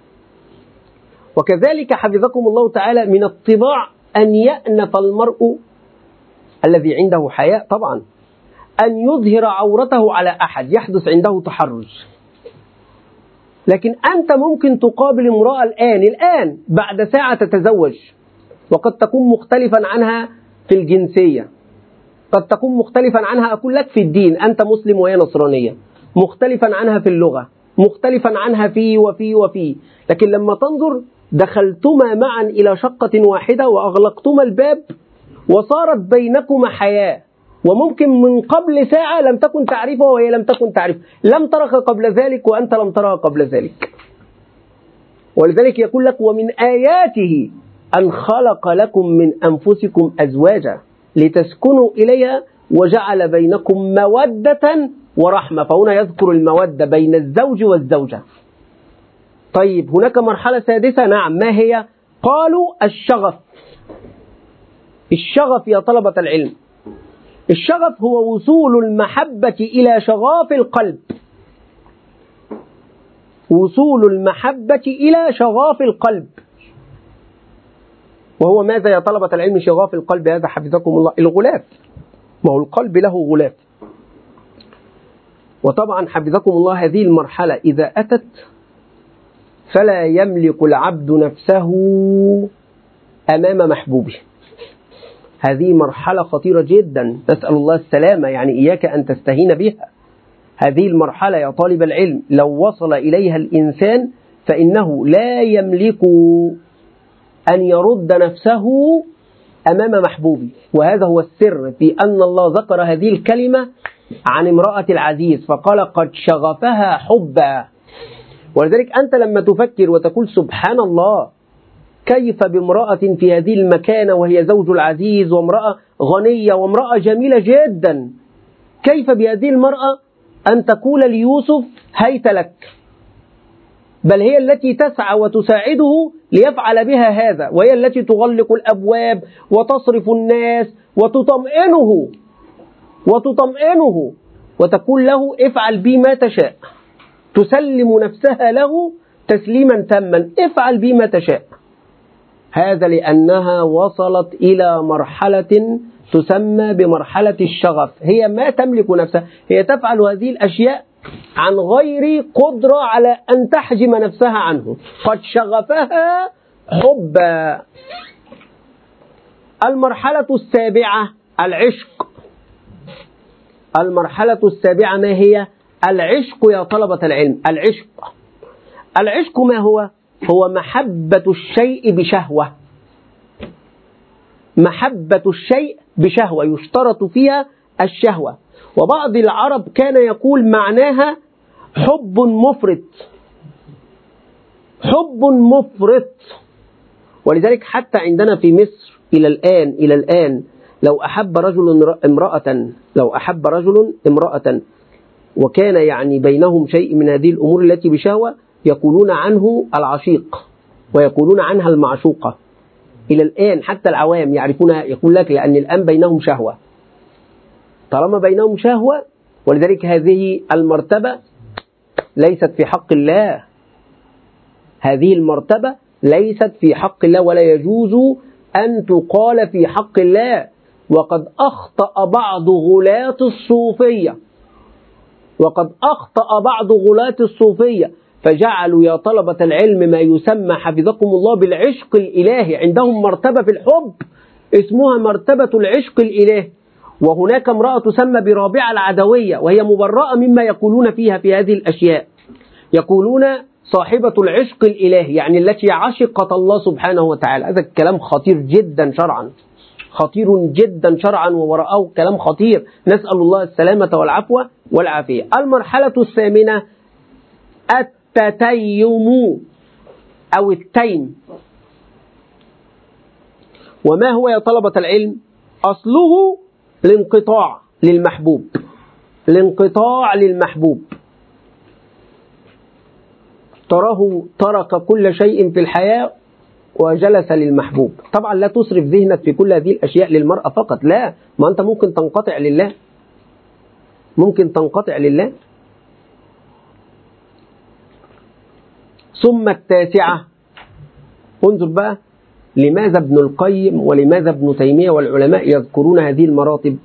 وكذلك حفظكم الله تعالى من الطباع أن يأنف المرء الذي عنده حياء طبعا أن يظهر عورته على أحد، يحدث عنده تحرج. لكن أنت ممكن تقابل امرأة الآن الآن بعد ساعة تتزوج، وقد تكون مختلفا عنها في الجنسية، قد تكون مختلفا عنها أقول لك في الدين، أنت مسلم وهي نصرانية، مختلفا عنها في اللغة، مختلفا عنها في وفي وفي لكن لما تنظر دخلتما معا إلى شقة واحدة وأغلقتما الباب وصارت بينكما حياة، وممكن من قبل ساعة لم تكن تعرفها وهي لم تكن تعرف، لم ترك قبل ذلك وأنت لم ترها قبل ذلك. ولذلك يقول لك ومن آياته أن خلق لكم من أنفسكم أزواجا لتسكنوا إليها وجعل بينكم مودة ورحمة. فهنا يذكر المودة بين الزوج والزوجة. طيب هناك مرحلة سادسة، نعم، ما هي؟ قالوا الشغف. الشغف يا طلبة العلم، الشغف هو وصول المحبة إلى شغاف القلب، وصول المحبة إلى شغاف القلب. وهو ماذا يا طلبة العلم شغاف القلب هذا حفظكم الله؟ الغلاف، ما هو القلب له غلاف. وطبعا حفظكم الله هذه المرحلة إذا أتت فلا يملك العبد نفسه أمام محبوبه. هذه مرحلة خطيرة جدا، نسأل الله السلامة، يعني إياك أن تستهين بها. هذه المرحلة يا طالب العلم لو وصل إليها الإنسان فإنه لا يملك أن يرد نفسه أمام محبوبه. وهذا هو السر في أن الله ذكر هذه الكلمة عن امرأة العزيز فقال قد شغفها حبا. ولذلك أنت لما تفكر وتقول سبحان الله كيف بامرأة في هذه المكانة وهي زوج العزيز وامرأة غنية وامرأة جميلة جدا، كيف بهذه المرأة أن تقول ليوسف هيت لك؟ بل هي التي تسعى وتساعده ليفعل بها هذا، وهي التي تغلق الأبواب وتصرف الناس وتطمئنه وتطمئنه وتقول له افعل بي ما تشاء، تسلم نفسها له تسليما تاما، افعل بي ما تشاء. هذا لأنها وصلت إلى مرحلة تسمى بمرحلة الشغف، هي ما تملك نفسها، هي تفعل هذه الأشياء عن غير قدرة على أن تحجم نفسها عنه، قد شغفها حبا. المرحلة السابعة العشق. المرحلة السابعة ما هي؟ العشق يا طلبة العلم. العشق العشق ما هو؟ هو محبة الشيء بشهوة. محبة الشيء بشهوة يشترط فيها الشهوة. وبعض العرب كان يقول معناها حب مفرط، حب مفرط. ولذلك حتى عندنا في مصر إلى الآن إلى الآن لو أحب رجل امرأة لو أحب رجل امرأة وكان يعني بينهم شيء من هذه الأمور التي بشهوة، يقولون عنه العشيق ويقولون عنها المعشوقة. إلى الآن حتى العوام يعرفونها، يقول لك لأن الآن بينهم شهوة. طالما بينهم شهوة، ولذلك هذه المرتبة ليست في حق الله. هذه المرتبة ليست في حق الله ولا يجوز أن تقال في حق الله. وقد أخطأ بعض غلاة الصوفية وقد أخطأ بعض غلاة الصوفية فجعلوا يا طلبة العلم ما يسمى حفظكم الله بالعشق الإلهي. عندهم مرتبة في الحب اسمها مرتبة العشق الإلهي، وهناك امرأة تسمى برابعة العدوية وهي مبرأة مما يقولون فيها في هذه الأشياء. يقولون صاحبة العشق الإلهي، يعني التي عشقت الله سبحانه وتعالى. هذا الكلام خطير جدا شرعا، خطير جدا شرعا، ووراءه كلام خطير. نسأل الله السلامة والعفو والعافية. المرحلة الثامنة التتيم أو التيم. وما هو يا طلبة العلم؟ أصله الانقطاع للمحبوب، الانقطاع للمحبوب. تراه ترك كل شيء في الحياة وجلس للمحبوب. طبعا لا تصرف ذهنك في كل هذه الأشياء للمرأة فقط، لا، ما أنت ممكن تنقطع لله، ممكن تنقطع لله. ثم التاسعة، انظر بقى لماذا ابن القيم ولماذا ابن تيمية والعلماء يذكرون هذه المراتب،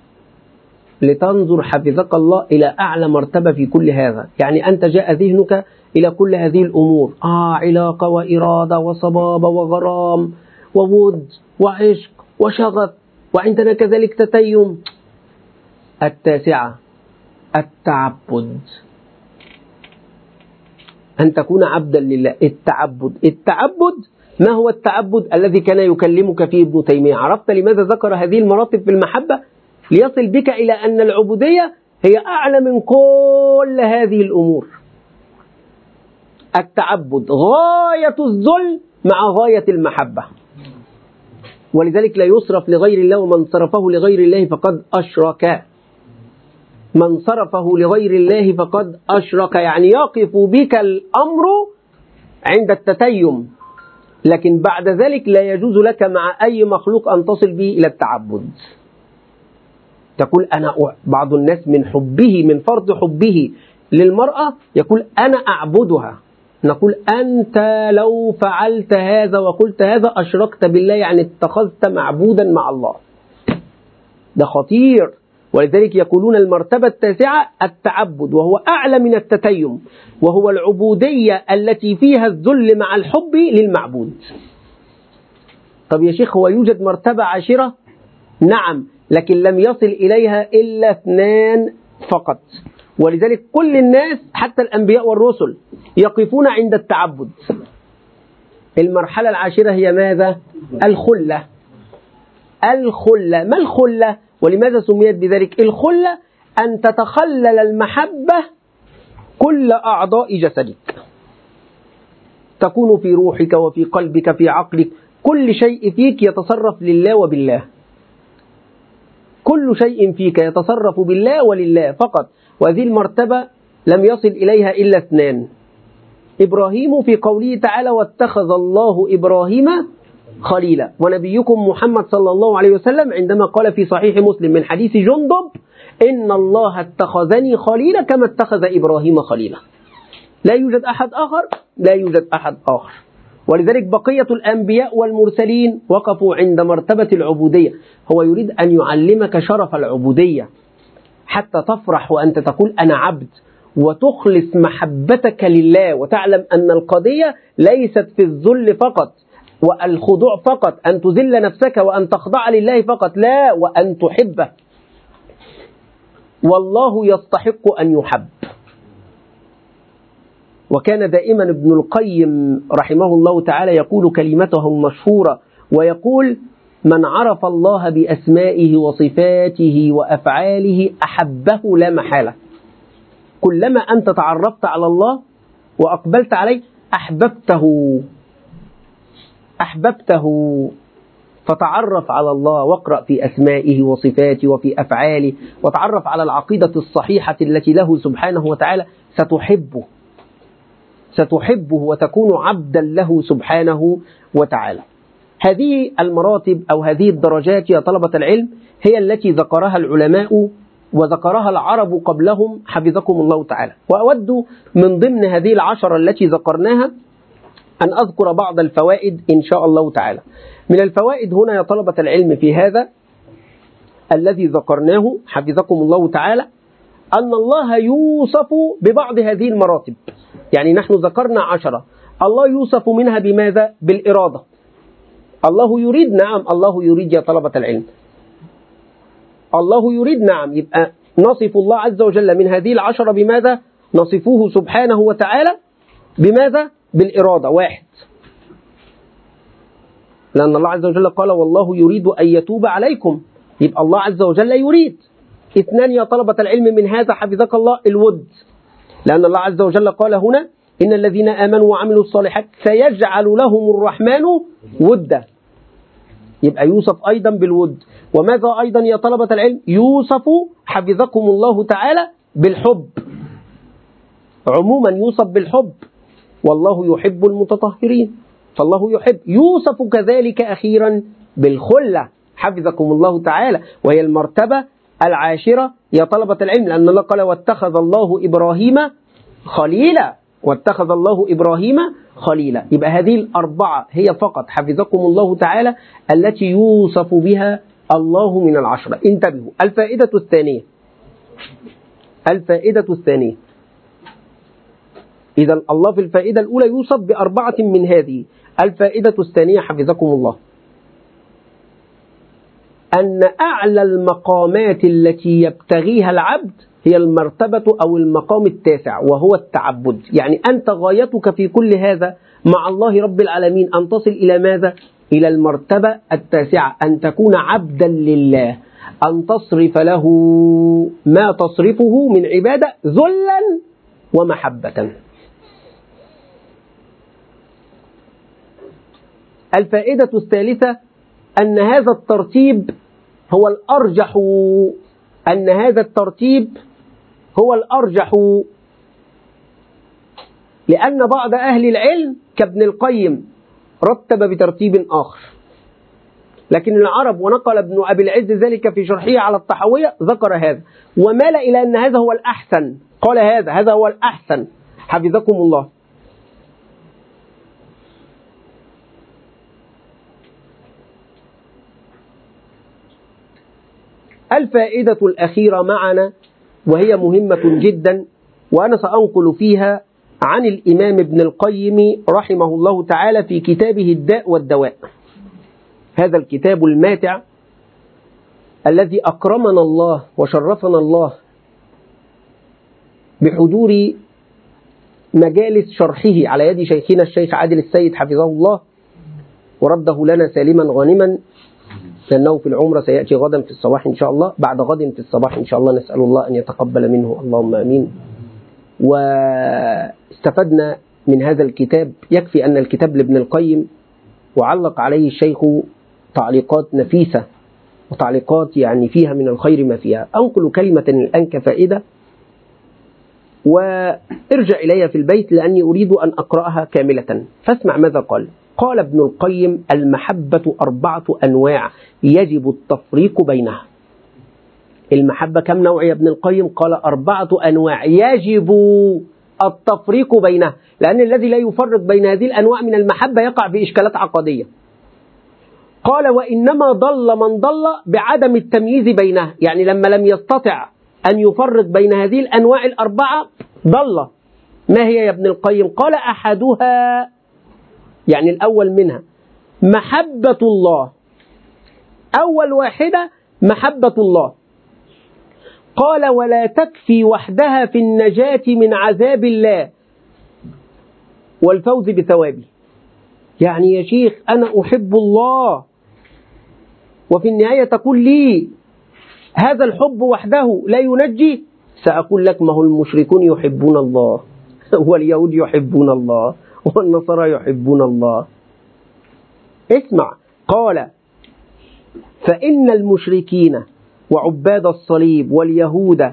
لتنظر حفظك الله إلى أعلى مرتبة في كل هذا. يعني أنت جاء ذهنك إلى كل هذه الأمور، آه علاقة وإرادة وصبابة وغرام وود وعشق وشغف، وعندنا كذلك تتيم. التاسعة التعبد، أن تكون عبدا لله. التعبد التعبد ما هو التعبد الذي كان يكلمك فيه ابن تيمية؟ عرفت لماذا ذكر هذه المراتب في المحبة؟ ليصل بك إلى أن العبودية هي أعلى من كل هذه الأمور. التعبد غاية الذل مع غاية المحبة، ولذلك لا يصرف لغير الله، ومن صرفه لغير الله فقد أشرك. من صرفه لغير الله فقد أشرك، يعني يقف بك الأمر عند التتيم، لكن بعد ذلك لا يجوز لك مع أي مخلوق أن تصل به إلى التعبد. تقول أنا، بعض الناس من حبه من فرط حبه للمرأة يقول أنا أعبدها. نقول أنت لو فعلت هذا وقلت هذا أشركت بالله، يعني اتخذت معبودا مع الله. ده خطير. ولذلك يقولون المرتبة التاسعة التعبد، وهو أعلى من التتيم، وهو العبودية التي فيها الذل مع الحب للمعبود. طب يا شيخ، هو يوجد مرتبة عاشرة؟ نعم، لكن لم يصل إليها إلا اثنان فقط. ولذلك كل الناس حتى الأنبياء والرسل يقفون عند التعبد. المرحلة العاشرة هي ماذا؟ الخلة. الخلة، ما الخلة ولماذا سميت بذلك؟ الخلة أن تتخلل المحبة كل أعضاء جسدك، تكون في روحك وفي قلبك في عقلك، كل شيء فيك يتصرف لله وبالله، كل شيء فيك يتصرف بالله ولله فقط. وهذه المرتبة لم يصل إليها إلا اثنان، إبراهيم في قوله تعالى واتخذ الله إبراهيم خليلا، ونبيكم محمد صلى الله عليه وسلم عندما قال في صحيح مسلم من حديث جندب إن الله اتخذني خليلا كما اتخذ إبراهيم خليلا. لا يوجد أحد آخر، لا يوجد أحد آخر. ولذلك بقية الأنبياء والمرسلين وقفوا عند مرتبة العبودية. هو يريد أن يعلمك شرف العبودية حتى تفرح وأنت تقول أنا عبد، وتخلص محبتك لله، وتعلم أن القضية ليست في الذل فقط والخضوع فقط، أن تذل نفسك وأن تخضع لله فقط، لا، وأن تحبه. والله يستحق أن يحب. وكان دائما ابن القيم رحمه الله تعالى يقول كلمته المشهورة، ويقول من عرف الله بأسمائه وصفاته وأفعاله أحبه لا محالة. كلما أنت تعرفت على الله وأقبلت عليه أحببته أحببته فتعرف على الله واقرأ في أسمائه وصفاته وفي أفعاله، وتعرف على العقيدة الصحيحة التي له سبحانه وتعالى، ستحبه ستحبه وتكون عبدا له سبحانه وتعالى. هذه المراتب أو هذه الدرجات يا طلبة العلم هي التي ذكرها العلماء وذكرها العرب قبلهم حفظكم الله تعالى. وأود من ضمن هذه العشرة التي ذكرناها أن أذكر بعض الفوائد إن شاء الله تعالى. من الفوائد هنا يا طلبة العلم في هذا الذي ذكرناه حفظكم الله تعالى أن الله يوصف ببعض هذه المراتب. يعني نحن ذكرنا عشرة، الله يوصف منها بماذا؟ بالإرادة. الله يريد، نعم الله يريد يا طلبة العلم، الله يريد، نعم. يبقى نصف الله عز وجل من هذه العشرة بماذا؟ نصفوه سبحانه وتعالى بماذا؟ بالإرادة. واحد، لأن الله عز وجل قال والله يريد أن يتوب عليكم، يبقى الله عز وجل يريد. اثنان يا طلبة العلم من هذا حفظك الله الود، لأن الله عز وجل قال هنا إن الذين آمنوا وعملوا الصالحات سيجعل لهم الرحمن ودا، يبقى يوصف أيضا بالود. وماذا أيضا يا طلبة العلم؟ يوصف حفظكم الله تعالى بالحب، عموما يوصف بالحب، والله يحب المتطهرين، فالله يحب. يوصف كذلك أخيرا بالخلة حفظكم الله تعالى، وهي المرتبة العاشرة يا طلبة العلم، لأن الله قال واتخذ الله إبراهيم خليلا، واتخذ الله إبراهيم خليلا. يبقى هذه الأربعة هي فقط حفظكم الله تعالى التي يوصف بها الله من العشرة. انتبهوا. الفائدة الثانية الفائدة الثانية إذا الله في الفائدة الأولى يوصف بأربعة من هذه. الفائدة الثانية حفظكم الله أن أعلى المقامات التي يبتغيها العبد هي المرتبة أو المقام التاسع، وهو التعبد. يعني أنت غايتك في كل هذا مع الله رب العالمين أن تصل إلى ماذا؟ إلى المرتبة التاسعة، أن تكون عبدا لله، أن تصرف له ما تصرفه من عبادة ذلا ومحبة. الفائدة الثالثة أن هذا الترتيب هو الأرجح، أن هذا الترتيب هو الأرجح، لأن بعض أهل العلم كابن القيم رتب بترتيب آخر، لكن العرب ونقل ابن أبي العز ذلك في شرحه على الطحاوية ذكر هذا ومال إلى أن هذا هو الأحسن، قال هذا هذا هو الأحسن حفظكم الله. الفائدة الأخيرة معنا وهي مهمة جدا، وأنا سأنقل فيها عن الإمام ابن القيم رحمه الله تعالى في كتابه الداء والدواء، هذا الكتاب الماتع الذي أكرمنا الله وشرفنا الله بحضور مجالس شرحه على يد شيخنا الشيخ عادل السيد حفظه الله ورده لنا سالما غانما، لأنه في العمرة سيأتي غدا في الصباح إن شاء الله، بعد غد في الصباح إن شاء الله، نسأل الله أن يتقبل منه اللهم آمين. واستفدنا من هذا الكتاب، يكفي أن الكتاب لابن القيم وعلق عليه الشيخ تعليقات نفيسة وتعليقات يعني فيها من الخير ما فيها. أنقل كلمة الآن كفائدة وارجع إلي في البيت لأني أريد أن أقرأها كاملة. فاسمع ماذا قال. قال ابن القيم: المحبة أربعة أنواع يجب التفريق بينها. المحبة كم نوع يا ابن القيم؟ قال أربعة أنواع يجب التفريق بينها، لأن الذي لا يفرق بين هذه الأنواع من المحبة يقع في إشكالات عقدية. قال: وإنما ضل من ضل بعدم التمييز بينها، يعني لما لم يستطع أن يفرق بين هذه الأنواع الأربعة ضل. ما هي يا ابن القيم؟ قال: أحدها، يعني الأول منها، محبة الله. أول واحدة محبة الله. قال: ولا تكفي وحدها في النجاة من عذاب الله والفوز بثوابه. يعني يا شيخ أنا أحب الله وفي النهاية تقول لي هذا الحب وحده لا ينجي؟ سأقول لك: ما هو المشركون يحبون الله، واليهود يحبون الله، والنصارى يحبون الله. اسمع. قال: فإن المشركين وعباد الصليب واليهود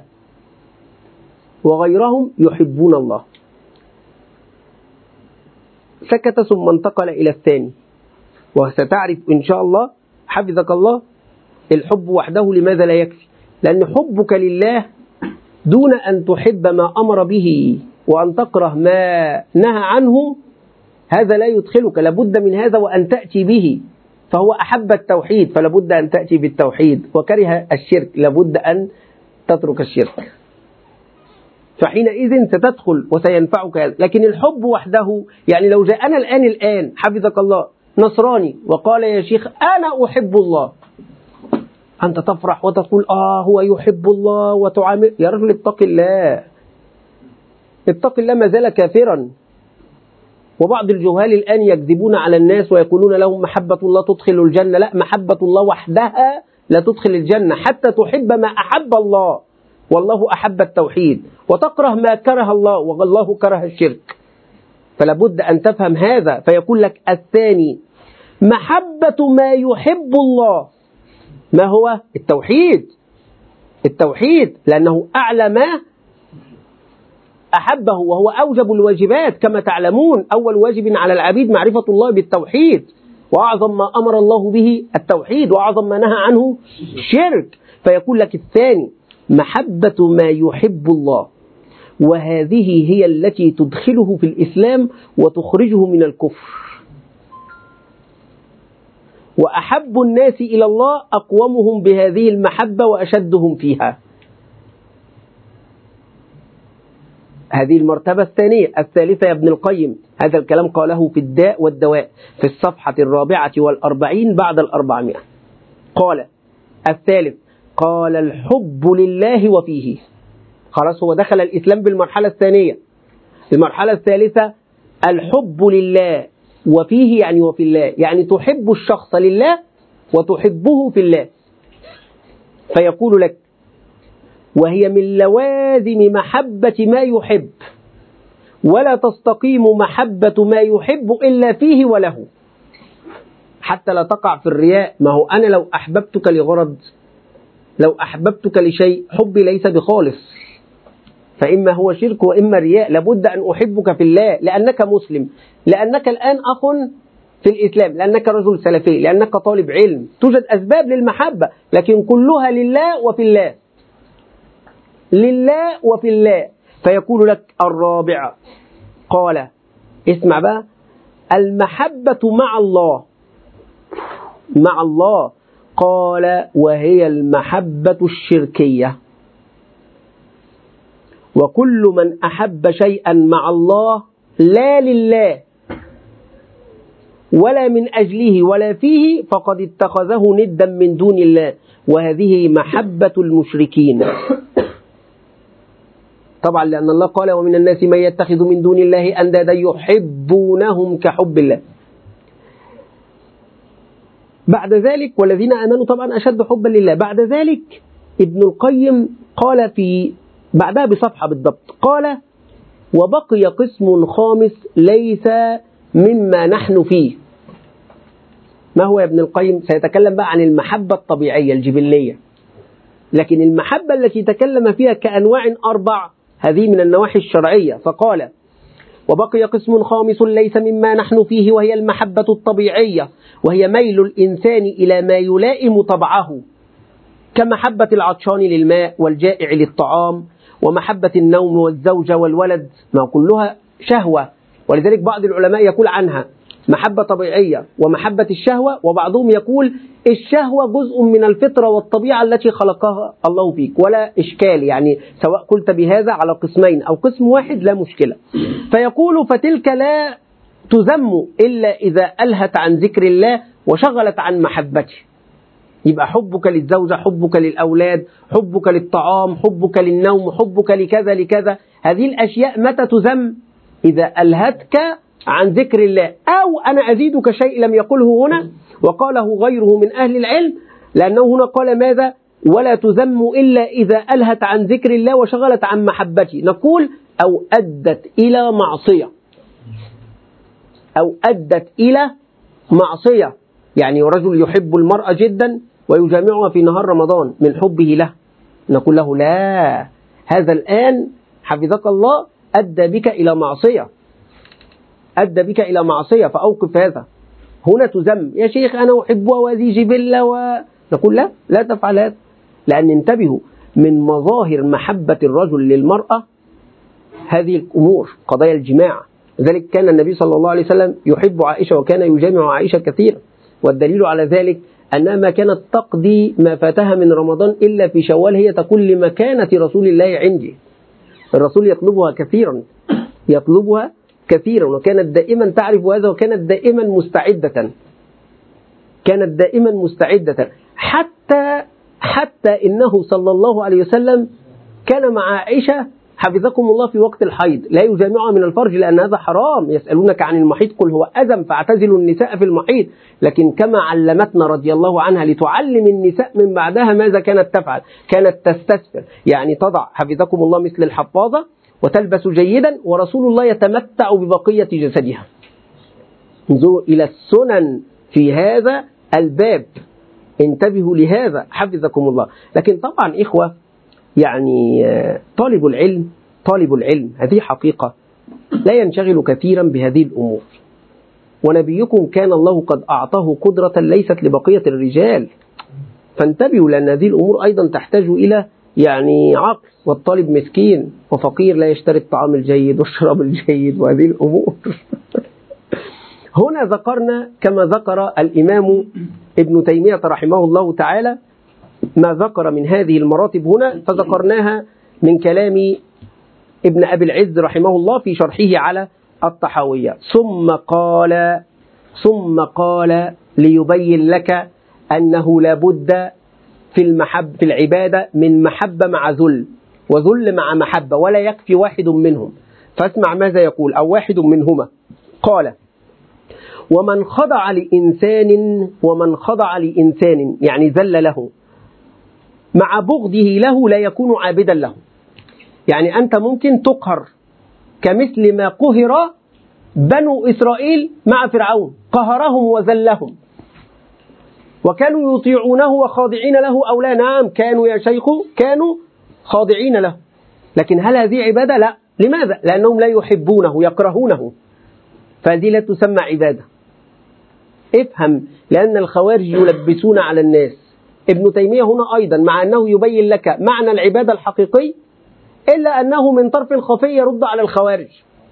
وغيرهم يحبون الله. سكت ثم انتقل إلى الثاني، وستعرف إن شاء الله حفظك الله الحب وحده لماذا لا يكفي. لأن حبك لله دون أن تحب ما أمر به وأن تكره ما نهى عنه هذا لا يدخلك، لابد من هذا وأن تأتي به. فهو أحب التوحيد فلابد أن تأتي بالتوحيد، وكره الشرك لابد أن تترك الشرك، فحينئذ ستدخل وسينفعك هذا. لكن الحب وحده، يعني لو جاءنا الآن الآن حفظك الله نصراني وقال: يا شيخ أنا أحب الله، أنت تفرح وتقول آه هو يحب الله وتعامل. يا رجل اتق الله، اتق الله، ما زال كافرا. وبعض الجهال الآن يكذبون على الناس ويقولون لهم محبة الله تدخل الجنة. لا، محبة الله وحدها لا تدخل الجنة حتى تحب ما أحب الله، والله أحب التوحيد، وتكره ما كره الله، والله كره الشرك. فلا بد أن تفهم هذا. فيقول لك الثاني محبة ما يحب الله. ما هو؟ التوحيد. التوحيد لأنه أعلى ما أحبه وهو أوجب الواجبات. كما تعلمون أول واجب على العبيد معرفة الله بالتوحيد، وأعظم ما أمر الله به التوحيد، وأعظم ما نهى عنه الشرك. فيقول لك الثاني محبة ما يحب الله، وهذه هي التي تدخله في الإسلام وتخرجه من الكفر. وأحب الناس إلى الله أقومهم بهذه المحبة وأشدهم فيها. هذه المرتبة الثانية. الثالثة يا ابن القيم، هذا الكلام قاله في الداء والدواء في الصفحة الرابعة والأربعين بعد الأربعمائة. قال الثالث، قال الحب لله وفيه. خلاص هو دخل الإسلام بالمرحلة الثانية. المرحلة الثالثة الحب لله وفيه، يعني وفي الله، يعني تحب الشخص لله وتحبه في الله. فيقول لك وهي من لوازم محبة ما يحب، ولا تستقيم محبة ما يحب إلا فيه وله، حتى لا تقع في الرياء. ما هو أنا لو أحببتك لغرض، لو أحببتك لشيء، حبي ليس بخالص، فإما هو شرك وإما رياء. لابد أن أحبك في الله لأنك مسلم، لأنك الآن أخ في الإسلام، لأنك رجل سلفي، لأنك طالب علم. توجد أسباب للمحبة لكن كلها لله وفي الله، لله وفي الله. فيقول لك الرابع، قال اسمع بقى، المحبة مع الله. مع الله قال وهي المحبة الشركية. وكل من أحب شيئا مع الله لا لله ولا من أجله ولا فيه فقد اتخذه ندا من دون الله، وهذه محبة المشركين. طبعا لأن الله قال ومن الناس من يتخذ من دون الله أندادا يحبونهم كحب الله. بعد ذلك والذين آمنوا طبعا أشد حبا لله. بعد ذلك ابن القيم قال في بعدها بصفحة بالضبط، قال وبقي قسم خامس ليس مما نحن فيه. ما هو يا ابن القيم؟ سيتكلم بقى عن المحبة الطبيعية الجبلية، لكن المحبة التي تكلم فيها كأنواع أربع هذه من النواحي الشرعية. فقال: وبقي قسم خامس ليس مما نحن فيه، وهي المحبة الطبيعية، وهي ميل الإنسان إلى ما يلائم طبعه، كمحبة العطشان للماء والجائع للطعام، ومحبة النوم والزوجة والولد، ما كلها شهوة. ولذلك بعض العلماء يقول عنها محبة طبيعية ومحبة الشهوة، وبعضهم يقول الشهوة جزء من الفطرة والطبيعة التي خلقها الله فيك، ولا إشكال، يعني سواء قلت بهذا على قسمين أو قسم واحد لا مشكلة. فيقول: فتلك لا تذم إلا إذا ألهت عن ذكر الله وشغلت عن محبته. يبقى حبك للزوجة، حبك للأولاد، حبك للطعام، حبك للنوم، حبك لكذا لكذا، هذه الأشياء متى تذم؟ إذا ألهتك عن ذكر الله. أو أنا أزيدك شيء لم يقله هنا وقاله غيره من أهل العلم، لأنه هنا قال ماذا؟ ولا تذم إلا إذا ألهت عن ذكر الله وشغلت عن محبته. نقول: أو أدت إلى معصية، أو أدت إلى معصية. يعني رجل يحب المرأة جدا ويجامعها في نهار رمضان من حبه له، نقول له: لا، هذا الآن حفظك الله أدى بك إلى معصية، أدى بك إلى معصية، فأوقف هذا. هنا تذم: يا شيخ أنا أحبها وهذه جبلة و... نقول: لا، لا تفعل هذا. لأن انتبهوا، من مظاهر محبة الرجل للمرأة هذه الأمور، قضايا الجماع. لذلك كان النبي صلى الله عليه وسلم يحب عائشة وكان يجامع عائشة كثيرا، والدليل على ذلك أنها ما كانت تقضي ما فاتها من رمضان إلا في شوال. هي تقول: لمكانة رسول الله عندي، الرسول يطلبها كثيرا، يطلبها كثيرا، وكانت دائما تعرف هذا، وكانت دائما مستعدة، كانت دائما مستعدة. حتى حتى إنه صلى الله عليه وسلم كان مع عائشة حفظكم الله في وقت الحيض لا يجامعها من الفرج، لأن هذا حرام. يسألونك عن المحيض قل هو أذى فاعتزلوا النساء في المحيض. لكن كما علمتنا رضي الله عنها لتعلم النساء من بعدها ماذا كانت تفعل؟ كانت تستسفر، يعني تضع حفظكم الله مثل الحفاظة وتلبس جيدا، ورسول الله يتمتع ببقية جسدها. انظروا إلى السنن في هذا الباب، انتبهوا لهذا حفظكم الله. لكن طبعا إخوة، يعني طالب العلم طالب العلم هذه حقيقة لا ينشغل كثيرا بهذه الأمور، ونبيكم كان الله قد أعطاه قدرة ليست لبقية الرجال. فانتبهوا، لأن هذه الأمور أيضا تحتاج إلى يعني عقل، والطالب مسكين وفقير لا يشتري الطعام الجيد والشراب الجيد وهذه الأمور. هنا ذكرنا كما ذكر الإمام ابن تيمية رحمه الله تعالى ما ذكر من هذه المراتب هنا، فذكرناها من كلام ابن أبي العز رحمه الله في شرحه على الطحاوية. ثم قال ثم قال ليبين لك أنه لابد في المحب في العبادة من محبة مع ذل، وذل مع محبة، ولا يكفي واحد منهم. فاسمع ماذا يقول، أو واحد منهما. قال: ومن خضع لإنسان ومن خضع لإنسان يعني ذل له مع بغضه له لا يكون عابدا له. يعني أنت ممكن تقهر كمثل ما قهر بنو إسرائيل مع فرعون، قهرهم وذلهم، وكانوا يطيعونه وخاضعين له أو لا؟ نعم، كانوا يا شيخ كانوا خاضعين له. لكن هل هذه عبادة؟ لا. لماذا؟ لأنهم لا يحبونه، يكرهونه، فهذه لا تسمى عبادة. افهم، لأن الخوارج يلبسون على الناس. ابن تيمية هنا أيضا مع أنه يبين لك معنى العبادة الحقيقي، إلا أنه من طرف خفي يرد على الخوارج.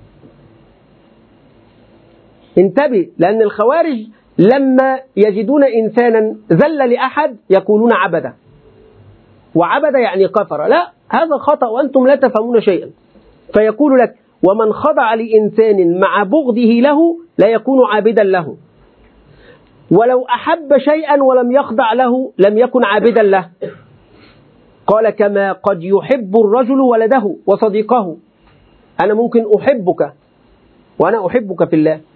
انتبه، لأن الخوارج لما يجدون إنسانا ذل لأحد يقولون عبده، وعبد يعني كفر. لا، هذا خطأ وأنتم لا تفهمون شيئا. فيقول لك: ومن خضع لإنسان مع بغضه له لا يكون عابدا له، ولو أحب شيئا ولم يخضع له لم يكن عابدا له. قال: كما قد يحب الرجل ولده وصديقه. أنا ممكن أحبك وأنا أحبك في الله،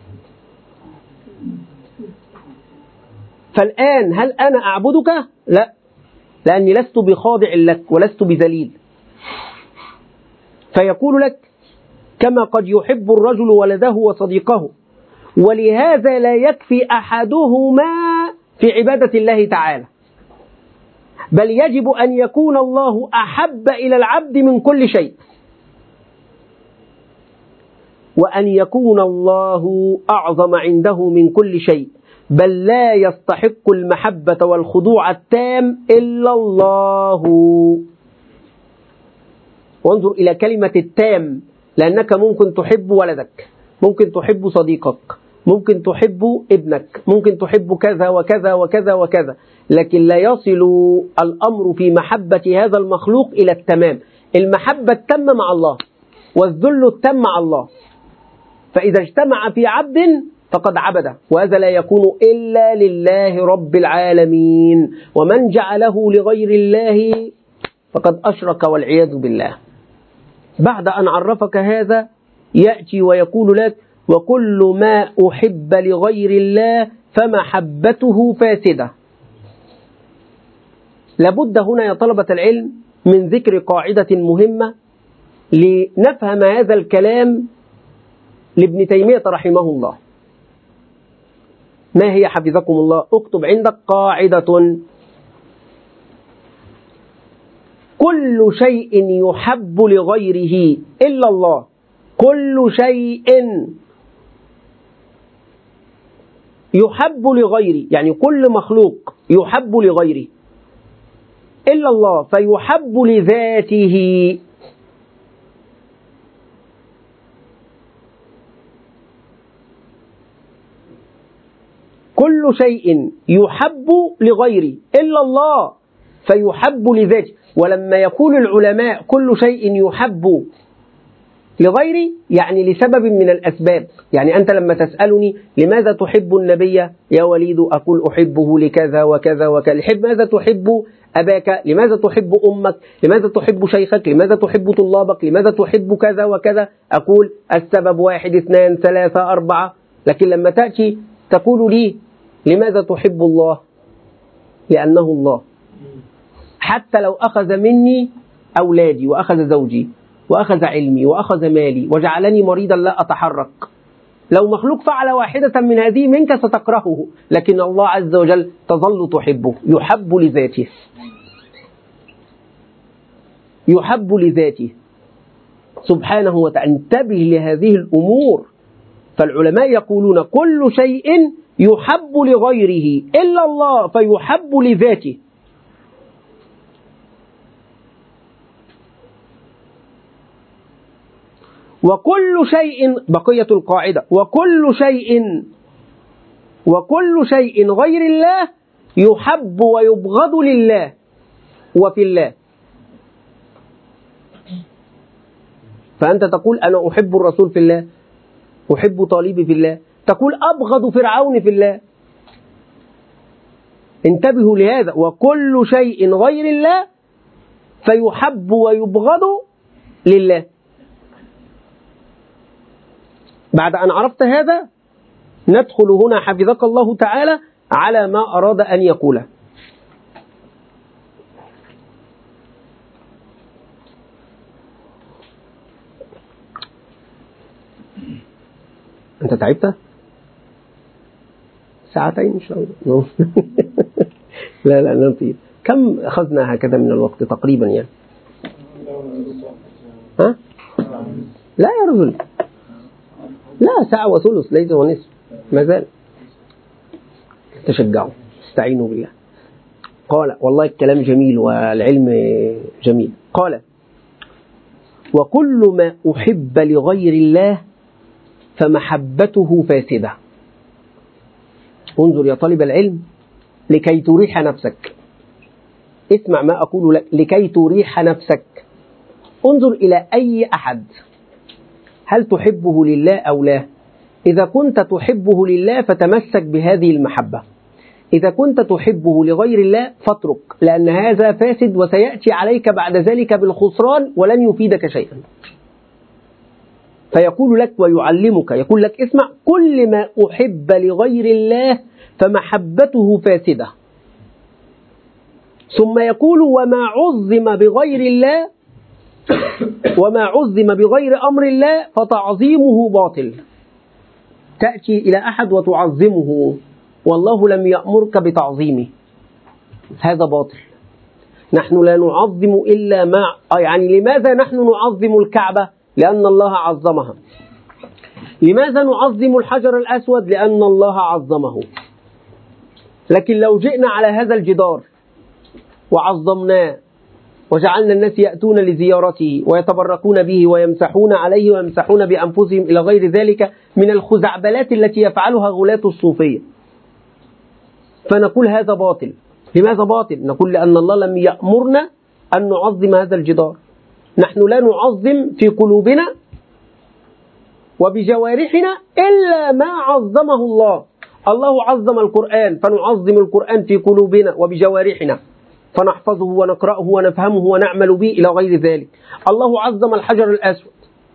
فالآن هل أنا أعبدك؟ لا، لأني لست بخاضع لك ولست بذليل. فيقول لك: كما قد يحب الرجل ولده وصديقه، ولهذا لا يكفي أحدهما في عبادة الله تعالى، بل يجب أن يكون الله أحب إلى العبد من كل شيء. وأن يكون الله أعظم عنده من كل شيء، بل لا يستحق المحبة والخضوع التام إلا الله. وانظر إلى كلمة التام، لأنك ممكن تحب ولدك، ممكن تحب صديقك، ممكن تحب ابنك، ممكن تحب كذا وكذا وكذا وكذا، لكن لا يصل الأمر في محبة هذا المخلوق إلى التمام. المحبة التامة مع الله والذل التام مع الله، فإذا اجتمع في عبد فقد عبده، وهذا لا يكون إلا لله رب العالمين. ومن جعله لغير الله فقد أشرك والعياذ بالله. بعد أن عرفك هذا يأتي ويقول لك: وكل ما أحب لغير الله فمحبته فاسدة. لابد هنا يا طلبة العلم من ذكر قاعدة مهمة لنفهم هذا الكلام لابن تيمية رحمه الله. ما هي حفظكم الله؟ اكتب عندك قاعدة: كل شيء يحب لغيره إلا الله، كل شيء يحب لغيره، يعني كل مخلوق يحب لغيره إلا الله فيحب لذاته. كل شيء يحب لغيره إلا الله فيحب لذاته. ولما يقول العلماء كل شيء يحب لغيري، يعني لسبب من الأسباب. يعني أنت لما تسألني لماذا تحب النبي يا وليد، أقول أحبه لكذا وكذا وكذا. لماذا تحب أباك؟ لماذا تحب أمك؟ لماذا تحب شيخك؟ لماذا تحب طلابك؟ لماذا تحب كذا وكذا؟ أقول السبب واحد اثنان ثلاثة أربعة. لكن لما تأتي تقول لي لماذا تحب الله؟ لأنه الله. حتى لو أخذ مني أولادي وأخذ زوجي وأخذ علمي وأخذ مالي وجعلني مريضا لا أتحرك، لو مخلوق فعل واحدة من هذه منك ستكرهه، لكن الله عز وجل تظل تحبه، يحب لذاته، يحب لذاته سبحانه وتعالى. انتبه لهذه الأمور. فالعلماء يقولون كل شيء يحب لغيره إلا الله فيحب لذاته. وكل شيء، بقية القاعدة، وكل شيء وكل شيء غير الله يحب ويبغض لله وفي الله. فأنت تقول أنا أحب الرسول في الله، أحب طالبي في الله، تقول أبغض فرعون في الله. انتبهوا لهذا. وكل شيء غير الله فيحب ويبغض لله. بعد أن عرفت هذا ندخل هنا حفظك الله تعالى على ما أراد أن يقوله. أنت تعبت؟ ساعتين إن شاء الله. لا لا نطير. كم أخذنا هكذا من الوقت تقريبا يعني؟ ها؟ لا يا رجل، لا، ساعة وثلث ليس ونصف، ما زال. تشجعوا، استعينوا بالله. قال والله الكلام جميل والعلم جميل. قال وكل ما أحب لغير الله فمحبته فاسدة. انظر يا طالب العلم لكي تريح نفسك، اسمع ما أقول لك لكي تريح نفسك. انظر إلى أي أحد، هل تحبه لله أو لا؟ إذا كنت تحبه لله فتمسك بهذه المحبة، إذا كنت تحبه لغير الله فاترك، لأن هذا فاسد وسيأتي عليك بعد ذلك بالخسران ولن يفيدك شيئا. فيقول لك ويعلمك، يقول لك اسمع، كل ما أحب لغير الله فمحبته فاسدة. ثم يقول وما عظم بغير الله وما عظم بغير أمر الله فتعظيمه باطل. تأتي إلى أحد وتعظمه والله لم يأمرك بتعظيمه، هذا باطل. نحن لا نعظم إلا ما، يعني لماذا نحن نعظم الكعبة؟ لأن الله عظمها. لماذا نعظم الحجر الأسود؟ لأن الله عظمه. لكن لو جئنا على هذا الجدار وعظمناه وجعلنا الناس يأتون لزيارته ويتبركون به ويمسحون عليه ويمسحون بأنفسهم إلى غير ذلك من الخزعبلات التي يفعلها غلاة الصوفية، فنقول هذا باطل. لماذا باطل؟ نقول لأن الله لم يأمرنا أن نعظم هذا الجدار. نحن لا نعظم في قلوبنا وبجوارحنا إلا ما عظمه الله. الله عظم القرآن فنعظم القرآن في قلوبنا وبجوارحنا، فنحفظه ونقرأه ونفهمه ونعمل به إلى غير ذلك. الله عظم الحجر الأسود،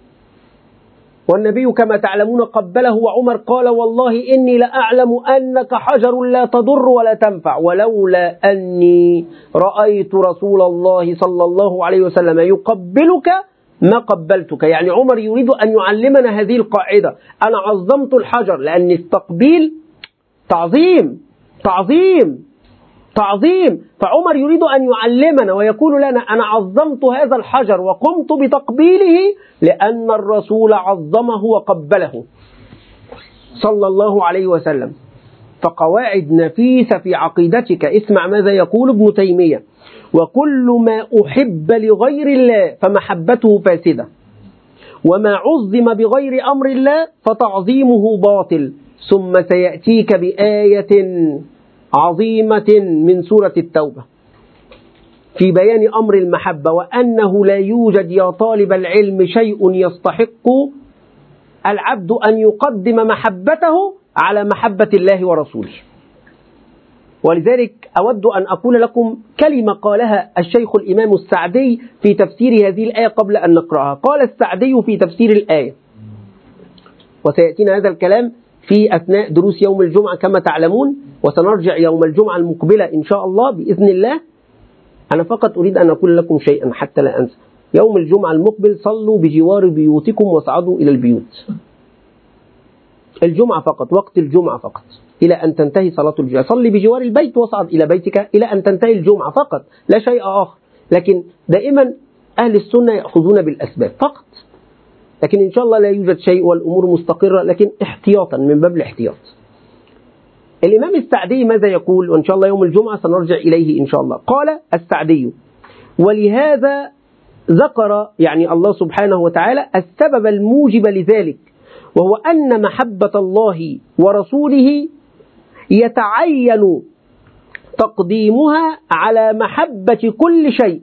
والنبي كما تعلمون قبله، وعمر قال والله إني لأعلم أنك حجر لا تضر ولا تنفع، ولولا أني رأيت رسول الله صلى الله عليه وسلم يقبلك ما قبلتك. يعني عمر يريد أن يعلمنا هذه القاعدة. أنا عظمت الحجر لأن التقبيل تعظيم تعظيم تعظيم، فعمر يريد أن يعلمنا ويقول لنا أنا عظمت هذا الحجر وقمت بتقبيله لأن الرسول عظمه وقبله صلى الله عليه وسلم. فقواعد نفيسة في عقيدتك. اسمع ماذا يقول ابن تيمية: وكل ما أحب لغير الله فمحبته فاسدة، وما عظم بغير أمر الله فتعظيمه باطل. ثم سيأتيك بآية عظيمة من سورة التوبة في بيان أمر المحبة، وأنه لا يوجد يا طالب العلم شيء يستحق العبد أن يقدم محبته على محبة الله ورسوله. ولذلك أود أن أقول لكم كلمة قالها الشيخ الإمام السعدي في تفسير هذه الآية قبل أن نقرأها. قال السعدي في تفسير الآية، وسيأتينا هذا الكلام في أثناء دروس يوم الجمعة كما تعلمون، وسنرجع يوم الجمعة المقبلة إن شاء الله بإذن الله. أنا فقط أريد أن أقول لكم شيئا حتى لا أنسى. يوم الجمعة المقبل صلوا بجوار بيوتكم واصعدوا إلى البيوت. الجمعة فقط، وقت الجمعة فقط إلى أن تنتهي صلاة الجمعة. صلي بجوار البيت واصعد إلى بيتك إلى أن تنتهي الجمعة فقط، لا شيء آخر. لكن دائما أهل السنة يأخذون بالأسباب فقط، لكن إن شاء الله لا يوجد شيء والأمور مستقرة، لكن احتياطا من باب الاحتياط. الإمام السعدي ماذا يقول؟ وإن شاء الله يوم الجمعة سنرجع إليه إن شاء الله. قال السعدي: ولهذا ذكر يعني الله سبحانه وتعالى السبب الموجب لذلك، وهو أن محبة الله ورسوله يتعين تقديمها على محبة كل شيء،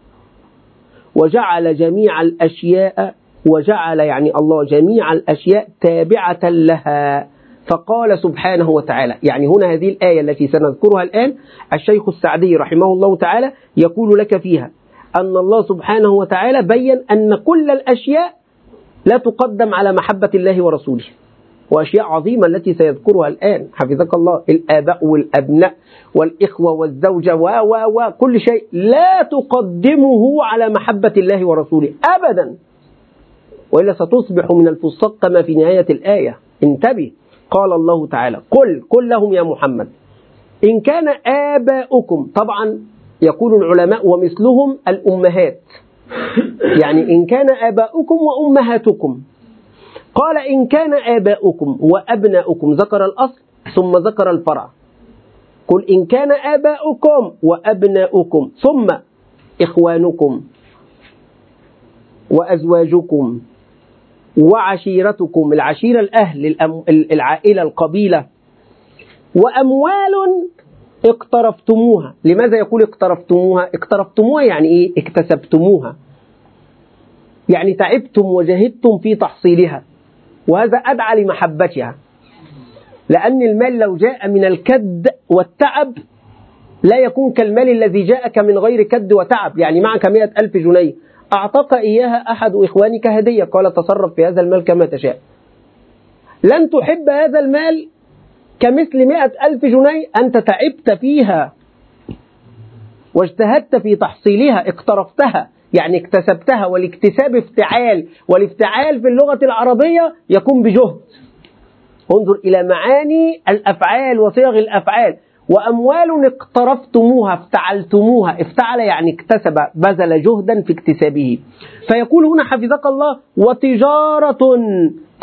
وجعل جميع الأشياء وجعل يعني الله جميع الأشياء تابعة لها. فقال سبحانه وتعالى، يعني هنا هذه الآية التي سنذكرها الآن الشيخ السعدي رحمه الله تعالى يقول لك فيها أن الله سبحانه وتعالى بين أن كل الأشياء لا تقدم على محبة الله ورسوله، وأشياء عظيمة التي سيذكرها الآن حفظك الله، الآباء والأبناء والإخوة والزوجة و و وكل شيء لا تقدمه على محبة الله ورسوله أبدا، وإلا ستصبح من الفساق كما في نهاية الآية. انتبه، قال الله تعالى: قل قل لهم يا محمد إن كان آباؤكم، طبعا يقول العلماء ومثلهم الأمهات، يعني إن كان آباؤكم وأمهاتكم. قال إن كان آباؤكم وأبناؤكم، ذكر الأصل ثم ذكر الفرع. قل إن كان آباؤكم وأبناؤكم ثم إخوانكم وأزواجكم وعشيرتكم، العشيرة الأهل العائلة القبيلة، وأموال اقترفتموها. لماذا يقول اقترفتموها؟ اقترفتموها يعني إيه؟ اكتسبتموها، يعني تعبتم وجهدتم في تحصيلها، وهذا أدعى لمحبتها، لأن المال لو جاء من الكد والتعب لا يكون كالمال الذي جاءك من غير كد وتعب. يعني معك مئة ألف جنيه أعطاك إياها أحد إخوانك هدية، قال تصرف في هذا المال كما تشاء، لن تحب هذا المال كمثل مئة ألف جنيه أنت تعبت فيها واجتهدت في تحصيلها، اقترفتها يعني اكتسبتها، والاكتساب افتعال، والافتعال في اللغة العربية يكون بجهد. انظر إلى معاني الأفعال وصيغ الأفعال. وأموال اقترفتموها، افتعلتموها، افتعل يعني اكتسب، بذل جهدا في اكتسابه. فيقول هنا حفظك الله: وتجارة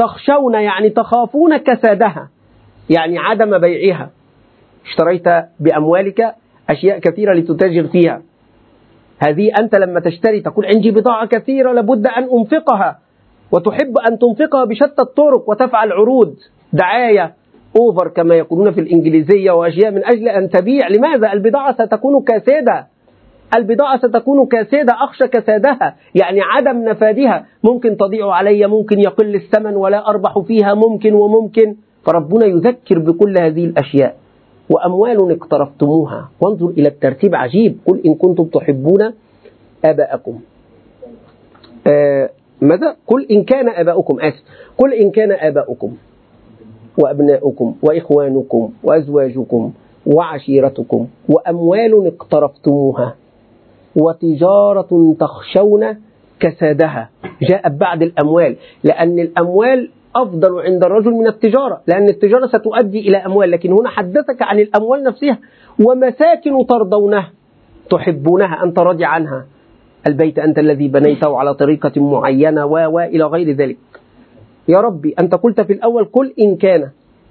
تخشون يعني تخافون كسادها، يعني عدم بيعها. اشتريت بأموالك أشياء كثيرة لتتاجر فيها، هذه أنت لما تشتري تقول عندي بضاعة كثيرة لابد أن أنفقها، وتحب أن تنفقها بشتى الطرق وتفعل عروض دعاية أوفر كما يقولون في الإنجليزية وأشياء من أجل أن تبيع. لماذا؟ البضاعة ستكون كاسدة، البضاعة ستكون كاسدة، أخشى كسادها يعني عدم نفاذها، ممكن تضيع علي، ممكن يقل الثمن ولا أربح فيها، ممكن وممكن. فربنا يذكر بكل هذه الأشياء. وأموال اقترفتموها، وانظر إلى الترتيب عجيب، قل إن كنتم تحبون آباءكم. آه ماذا؟ قل إن كان آباؤكم، آسف، قل إن كان آباؤكم وأبناؤكم وإخوانكم وأزواجكم وعشيرتكم وأموال اقترفتموها وتجارة تخشون كسادها. جاءت بعد الأموال، لأن الأموال أفضل عند الرجل من التجارة، لأن التجارة ستؤدي إلى أموال، لكن هنا حدثك عن الأموال نفسها. ومساكن ترضونها تحبونها، أنت راضي عنها، البيت أنت الذي بنيته على طريقة معينة و وإلى غير ذلك. يا ربي أنت قلت في الأول قل إن كان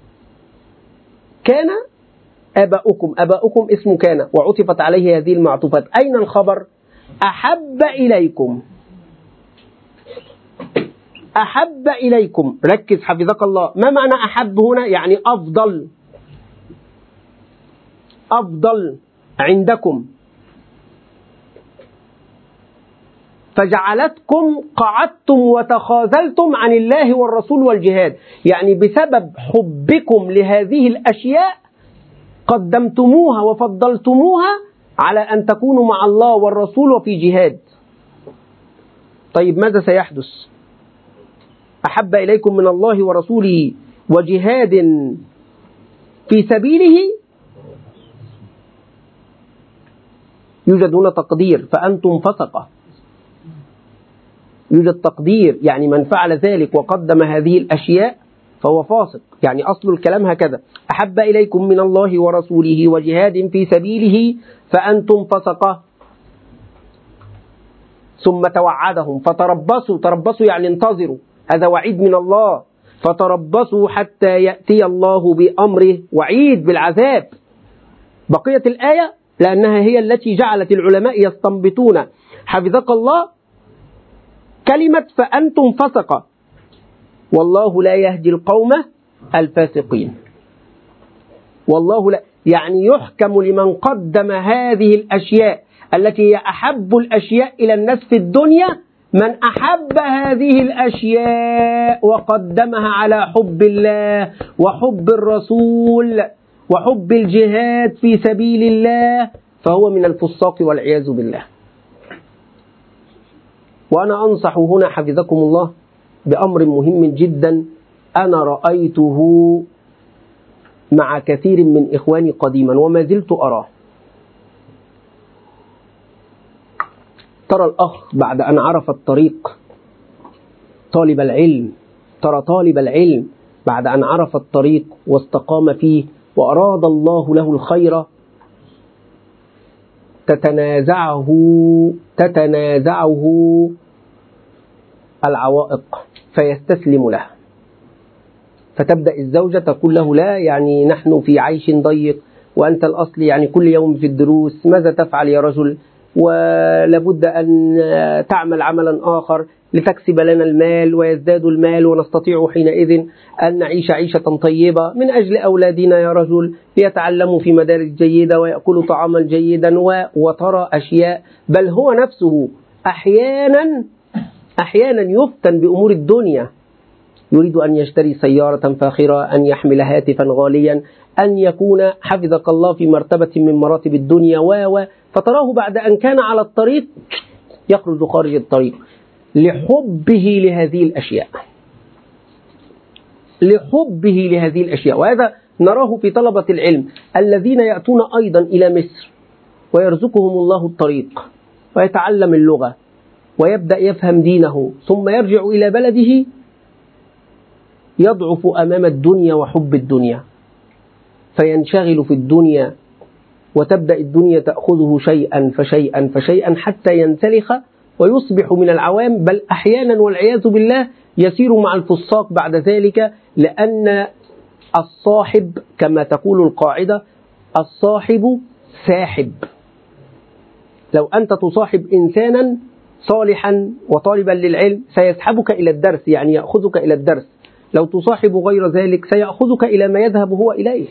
كان آباؤكم، آباؤكم اسم كان وعطفت عليه هذه المعطوفات. أين الخبر؟ أحب إليكم، أحب إليكم، ركز حفظك الله، ما معنى أحب هنا؟ يعني أفضل، أفضل عندكم، فجعلتكم قعدتم وتخاذلتم عن الله والرسول والجهاد، يعني بسبب حبكم لهذه الأشياء قدمتموها وفضلتموها على أن تكونوا مع الله والرسول وفي جهاد. طيب ماذا سيحدث؟ أحب إليكم من الله ورسوله وجهاد في سبيله، يوجد هنا تقدير فأنتم فسقة، يوجد تقدير يعني من فعل ذلك وقدم هذه الأشياء فهو فاسق، يعني أصل الكلام هكذا: أحب إليكم من الله ورسوله وجهاد في سبيله فأنتم فسقة. ثم توعدهم فتربصوا، تربصوا يعني انتظروا، هذا وعيد من الله، فتربصوا حتى يأتي الله بأمره، وعيد بالعذاب. بقية الآية لأنها هي التي جعلت العلماء يستنبطون حفظك الله كلمة فأنتم فسقة، والله لا يهدي القوم الفاسقين. والله لا، يعني يحكم لمن قدم هذه الأشياء التي هي أحب الأشياء إلى الناس في الدنيا، من أحب هذه الأشياء وقدمها على حب الله وحب الرسول وحب الجهاد في سبيل الله فهو من الفساق والعياذ بالله. وأنا أنصح هنا حفظكم الله بأمر مهم جدا أنا رأيته مع كثير من إخواني قديما وما زلت أراه. ترى الأخ بعد أن عرف الطريق، طالب العلم، ترى طالب العلم بعد أن عرف الطريق واستقام فيه وأراد الله له الخير، تتنازعه تتنازعه العوائق فيستسلم لها، فتبدأ الزوجة تقول له لا، يعني نحن في عيش ضيق وأنت الأصل يعني كل يوم في الدروس، ماذا تفعل يا رجل؟ ولابد أن تعمل عملا آخر لتكسب لنا المال ويزداد المال ونستطيع حينئذ أن نعيش عيشة طيبة من أجل أولادنا يا رجل، ليتعلموا في مدارس جيدة ويأكلوا طعاما جيدا، وترى أشياء. بل هو نفسه أحيانا أحيانا يفتن بأمور الدنيا، يريد أن يشتري سيارة فاخرة، أن يحمل هاتفا غاليا، أن يكون حفظك الله في مرتبة من مراتب الدنيا و فتراه بعد أن كان على الطريق يخرج خارج الطريق لحبه لهذه الأشياء، لحبه لهذه الأشياء. وهذا نراه في طلبة العلم الذين يأتون أيضا إلى مصر ويرزقهم الله الطريق ويتعلم اللغة ويبدأ يفهم دينه، ثم يرجع إلى بلده يضعف أمام الدنيا وحب الدنيا، فينشغل في الدنيا وتبدأ الدنيا تأخذه شيئا فشيئا فشيئا حتى ينسلخ ويصبح من العوام، بل أحيانا والعياذ بالله يسير مع الفساق بعد ذلك، لأن الصاحب كما تقول القاعدة الصاحب ساحب. لو أنت تصاحب إنسانا صالحا وطالبا للعلم سيسحبك إلى الدرس، يعني يأخذك إلى الدرس. لو تصاحب غير ذلك سيأخذك إلى ما يذهب هو إليه.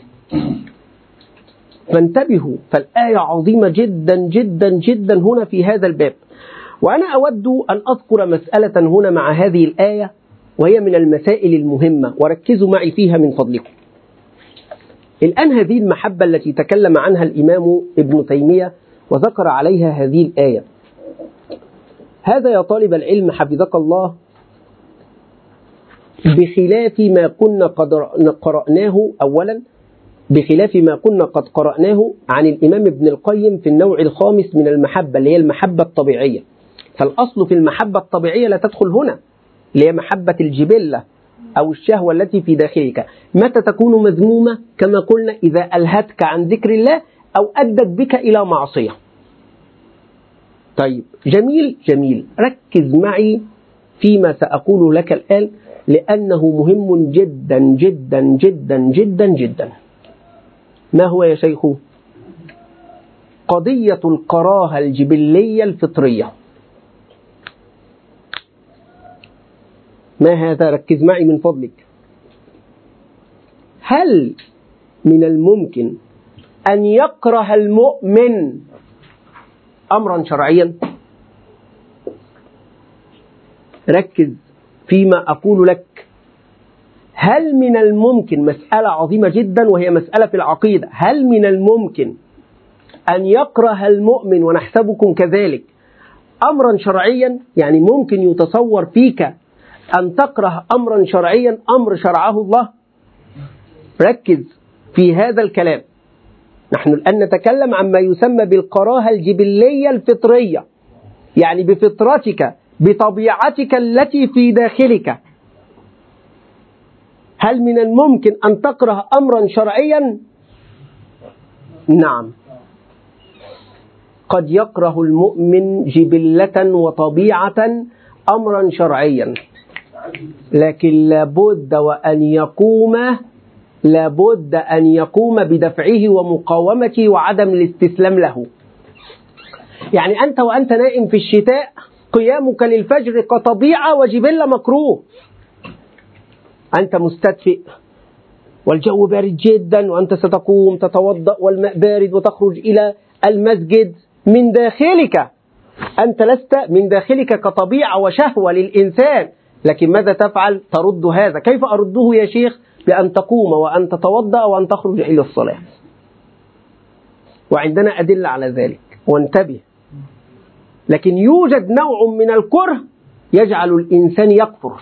فانتبهوا، فالآية عظيمة جدا جدا جدا هنا في هذا الباب. وأنا أود أن أذكر مسألة هنا مع هذه الآية، وهي من المسائل المهمة، وركزوا معي فيها من فضلكم. الآن هذه المحبة التي تكلم عنها الإمام ابن تيمية وذكر عليها هذه الآية، هذا يا طالب العلم حفظك الله بخلاف ما كنا قد قرأناه أولا، بخلاف ما كنا قد قرأناه عن الإمام ابن القيم في النوع الخامس من المحبة، اللي هي المحبة الطبيعية. فالأصل في المحبة الطبيعية لا تدخل هنا، اللي هي محبة الجبلة أو الشهوة التي في داخلك. متى تكون مذمومة؟ كما قلنا إذا ألهتك عن ذكر الله أو أدت بك إلى معصية. طيب جميل جميل، ركز معي فيما سأقول لك الآن، لأنه مهم جدا جدا جدا جدا جدا. ما هو يا شيخ؟ قضية الكراهة الجبلية الفطرية. ما هذا؟ ركز معي من فضلك. هل من الممكن أن يكره المؤمن أمرا شرعيا؟ ركز فيما أقول لك. هل من الممكن، مسألة عظيمة جدا وهي مسألة في العقيدة، هل من الممكن أن يكره المؤمن ونحسبكم كذلك أمرا شرعيا؟ يعني ممكن يتصور فيك أن تكره أمرا شرعيا، أمر شرعه الله؟ ركز في هذا الكلام. نحن الآن نتكلم عما يسمى بالكراهة الجبلية الفطرية، يعني بفطرتك بطبيعتك التي في داخلك. هل من الممكن أن تكره أمرا شرعيا؟ نعم، قد يكره المؤمن جبلة وطبيعة أمرا شرعيا، لكن لابد وأن يقوم لابد أن يقوم بدفعه ومقاومته وعدم الاستسلام له. يعني أنت وأنت نائم في الشتاء قيامك للفجر كطبيعة وجبلة مكروه. أنت مستدفئ والجو بارد جدا، وأنت ستقوم تتوضأ والماء بارد وتخرج إلى المسجد من داخلك. أنت لست من داخلك كطبيعة وشهوة للإنسان، لكن ماذا تفعل؟ ترد هذا. كيف أرده يا شيخ؟ بأن تقوم وأن تتوضأ وأن تخرج إلى الصلاة. وعندنا أدلة على ذلك، وانتبه. لكن يوجد نوع من الكره يجعل الإنسان يكفر،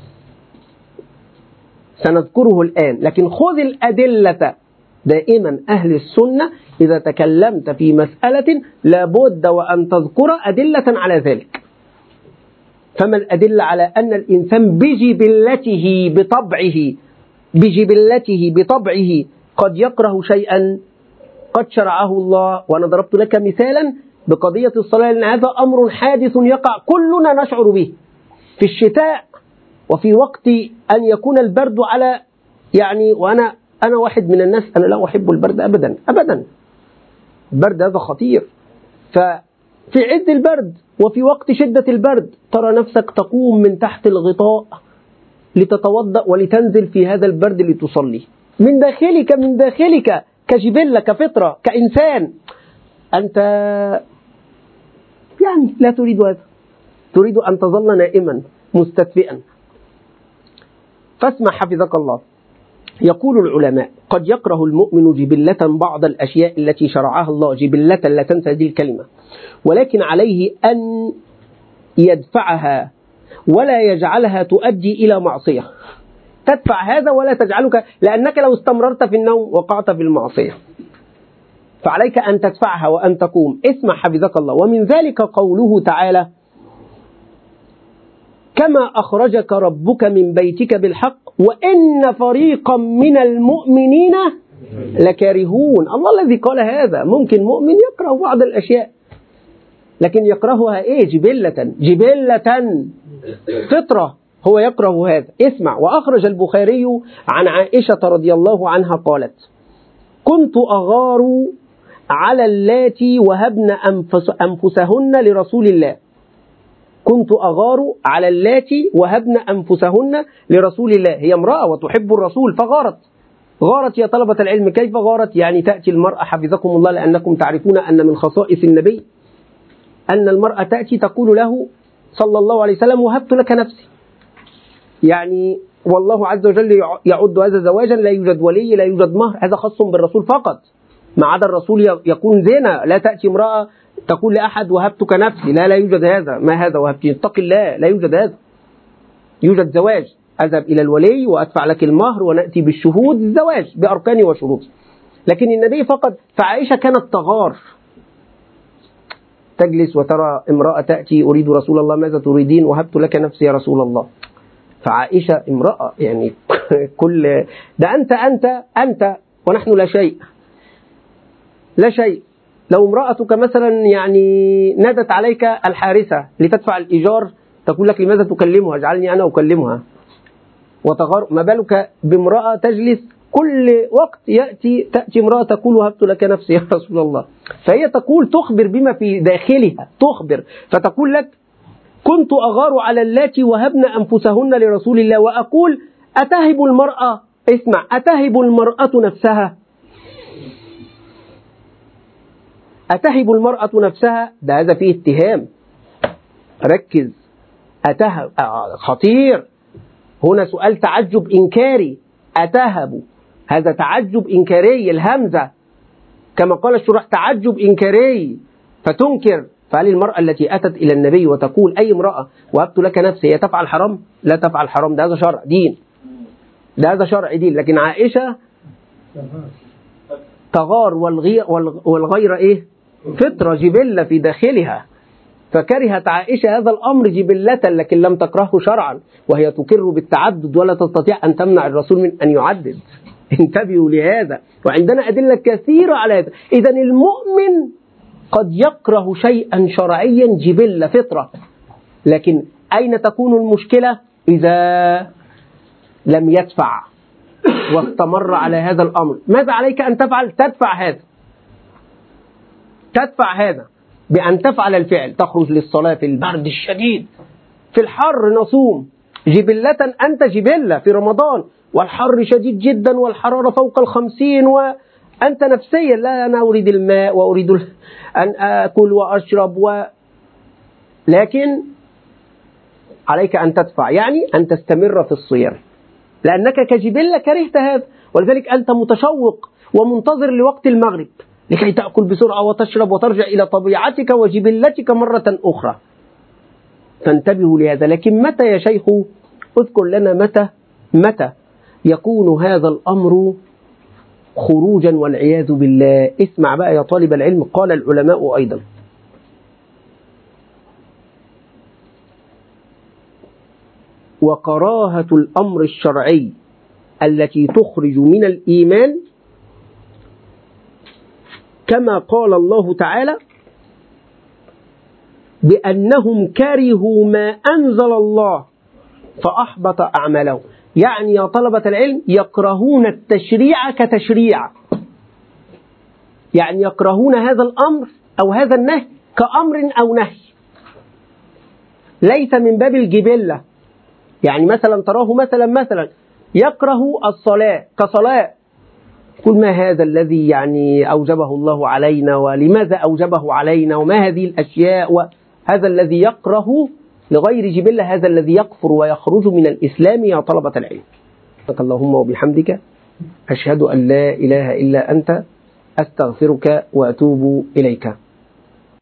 سنذكره الآن. لكن خذ الأدلة. دائما أهل السنة إذا تكلمت في مسألة لابد وأن تذكر أدلة على ذلك. فما الأدلة على أن الإنسان بجبلته بطبعه بجبلته بطبعه قد يكره شيئا قد شرعه الله؟ وأنا ضربت لك مثالا بقضية الصلاة، لأن هذا أمر حادث يقع كلنا نشعر به في الشتاء، وفي وقت أن يكون البرد على يعني وأنا أنا واحد من الناس أنا لا أحب البرد أبدا أبدا. البرد هذا خطير. ففي عز البرد وفي وقت شدة البرد ترى نفسك تقوم من تحت الغطاء لتتوضأ ولتنزل في هذا البرد لتصلي من داخلك من داخلك كجبلة كفطرة كإنسان. أنت يعني لا تريد هذا، تريد أن تظل نائما مستدفئا. فاسمع حفظك الله. يقول العلماء قد يكره المؤمن جبلة بعض الأشياء التي شرعها الله، جبلة لا تنسى هذه الكلمة، ولكن عليه أن يدفعها ولا يجعلها تؤدي إلى معصية. تدفع هذا ولا تجعلك، لأنك لو استمررت في النوم وقعت في المعصية، فعليك أن تدفعها وأن تقوم. اسمع حفظك الله. ومن ذلك قوله تعالى كما أخرجك ربك من بيتك بالحق وإن فريقا من المؤمنين لكارهون. الله الذي قال هذا. ممكن مؤمن يكره بعض الأشياء، لكن يكرهها إيه؟ جبلة جبلة فطرة، هو يكره هذا. اسمع. وأخرج البخاري عن عائشة رضي الله عنها قالت: كنت أغار على اللاتي وهبن أنفس أنفسهن لرسول الله. كنت أغار على اللاتي وهبن أنفسهن لرسول الله. هي امرأة وتحب الرسول فغارت. غارت يا طلبة العلم. كيف غارت؟ يعني تأتي المرأة حفظكم الله، لأنكم تعرفون أن من خصائص النبي أن المرأة تأتي تقول له صلى الله عليه وسلم: وهبت لك نفسي. يعني والله عز وجل يعد هذا زواجا، لا يوجد ولي، لا يوجد مهر، هذا خاص بالرسول فقط. ما عدا الرسول يكون زنا. لا تأتي امرأة تقول لأحد: وهبتك نفسي. لا لا يوجد هذا. ما هذا وهبتني؟ اتق الله، لا يوجد هذا. يوجد زواج، أذهب إلى الولي وأدفع لك المهر ونأتي بالشهود، الزواج بأركانه وشروطه. لكن النبي فقط. فعائشة كانت تغار، تجلس وترى امرأة تأتي: أريد رسول الله، ماذا تريدين؟ وهبت لك نفسي يا رسول الله. فعائشة امرأة يعني كل ده أنت أنت أنت ونحن لا شيء، لا شيء. لو امرأتك مثلا يعني نادت عليك الحارسة لتدفع الإيجار، تقول لك: لماذا تكلمها؟ اجعلني أنا أكلمها. وتغار. ما بالك بامرأة تجلس كل وقت يأتي تأتي امرأة تقول: وهبت لك نفسي يا رسول الله. فهي تقول، تخبر بما في داخلها، تخبر. فتقول لك: كنت أغار على اللاتي وهبن أنفسهن لرسول الله، وأقول: أتهب المرأة، اسمع، أتهب المرأة نفسها؟ أتهب المرأة نفسها؟ ده هذا فيه اتهام. ركز. أتهب خطير. هنا سؤال تعجب إنكاري. أتهب، هذا تعجب إنكاري، الهمزة كما قال الشراح تعجب إنكاري، فتنكر. فهل المرأة التي أتت إلى النبي وتقول: أي امرأة وهبت لك نفسي، هي تفعل حرام؟ لا تفعل حرام. ده هذا شرع دين، ده هذا شرع دين. لكن عائشة تغار، والغير إيه؟ فطرة، جبلة في داخلها. فكرهت عائشة هذا الأمر جبلة، لكن لم تكرهه شرعا، وهي تقر بالتعدد ولا تستطيع أن تمنع الرسول من أن يعدد. انتبهوا لهذا، وعندنا أدلة كثيرة على هذا. إذن المؤمن قد يكره شيئا شرعيا جبلة فطرة، لكن أين تكون المشكلة؟ إذا لم يدفع واستمر على هذا الأمر. ماذا عليك أن تفعل؟ تدفع هذا، تدفع هذا بأن تفعل الفعل. تخرج للصلاة في البرد الشديد، في الحر نصوم. جبلة أنت جبلة في رمضان والحر شديد جدا والحرارة فوق الخمسين، وأنت نفسيا: لا، أنا أريد الماء وأريد أن أكل وأشرب و... لكن عليك أن تدفع، يعني أن تستمر في الصيام، لأنك كجبلة كرهت هذا. ولذلك أنت متشوق ومنتظر لوقت المغرب لكي تأكل بسرعة وتشرب وترجع إلى طبيعتك وجبلتك مرة أخرى. فانتبهوا لهذا. لكن متى يا شيخ؟ اذكر لنا متى متى يكون هذا الأمر خروجا والعياذ بالله. اسمع بقى يا طالب العلم. قال العلماء أيضا: وكراهة الأمر الشرعي التي تخرج من الإيمان، كما قال الله تعالى: بأنهم كرهوا ما أنزل الله فأحبط أعمالهم. يعني يا طلبة العلم يكرهون التشريع كتشريع، يعني يكرهون هذا الأمر أو هذا النهي كأمر أو نهي، ليس من باب الجبلة. يعني مثلا تراه مثلا مثلا يكره الصلاة كصلاة، كل ما هذا الذي يعني أوجبه الله علينا، ولماذا أوجبه علينا، وما هذه الأشياء. وهذا الذي يكره لغير جبلة، هذا الذي يكفر ويخرج من الإسلام يا طلبة العلم. اللهم وبحمدك أشهد أن لا إله إلا أنت، أستغفرك وأتوب إليك.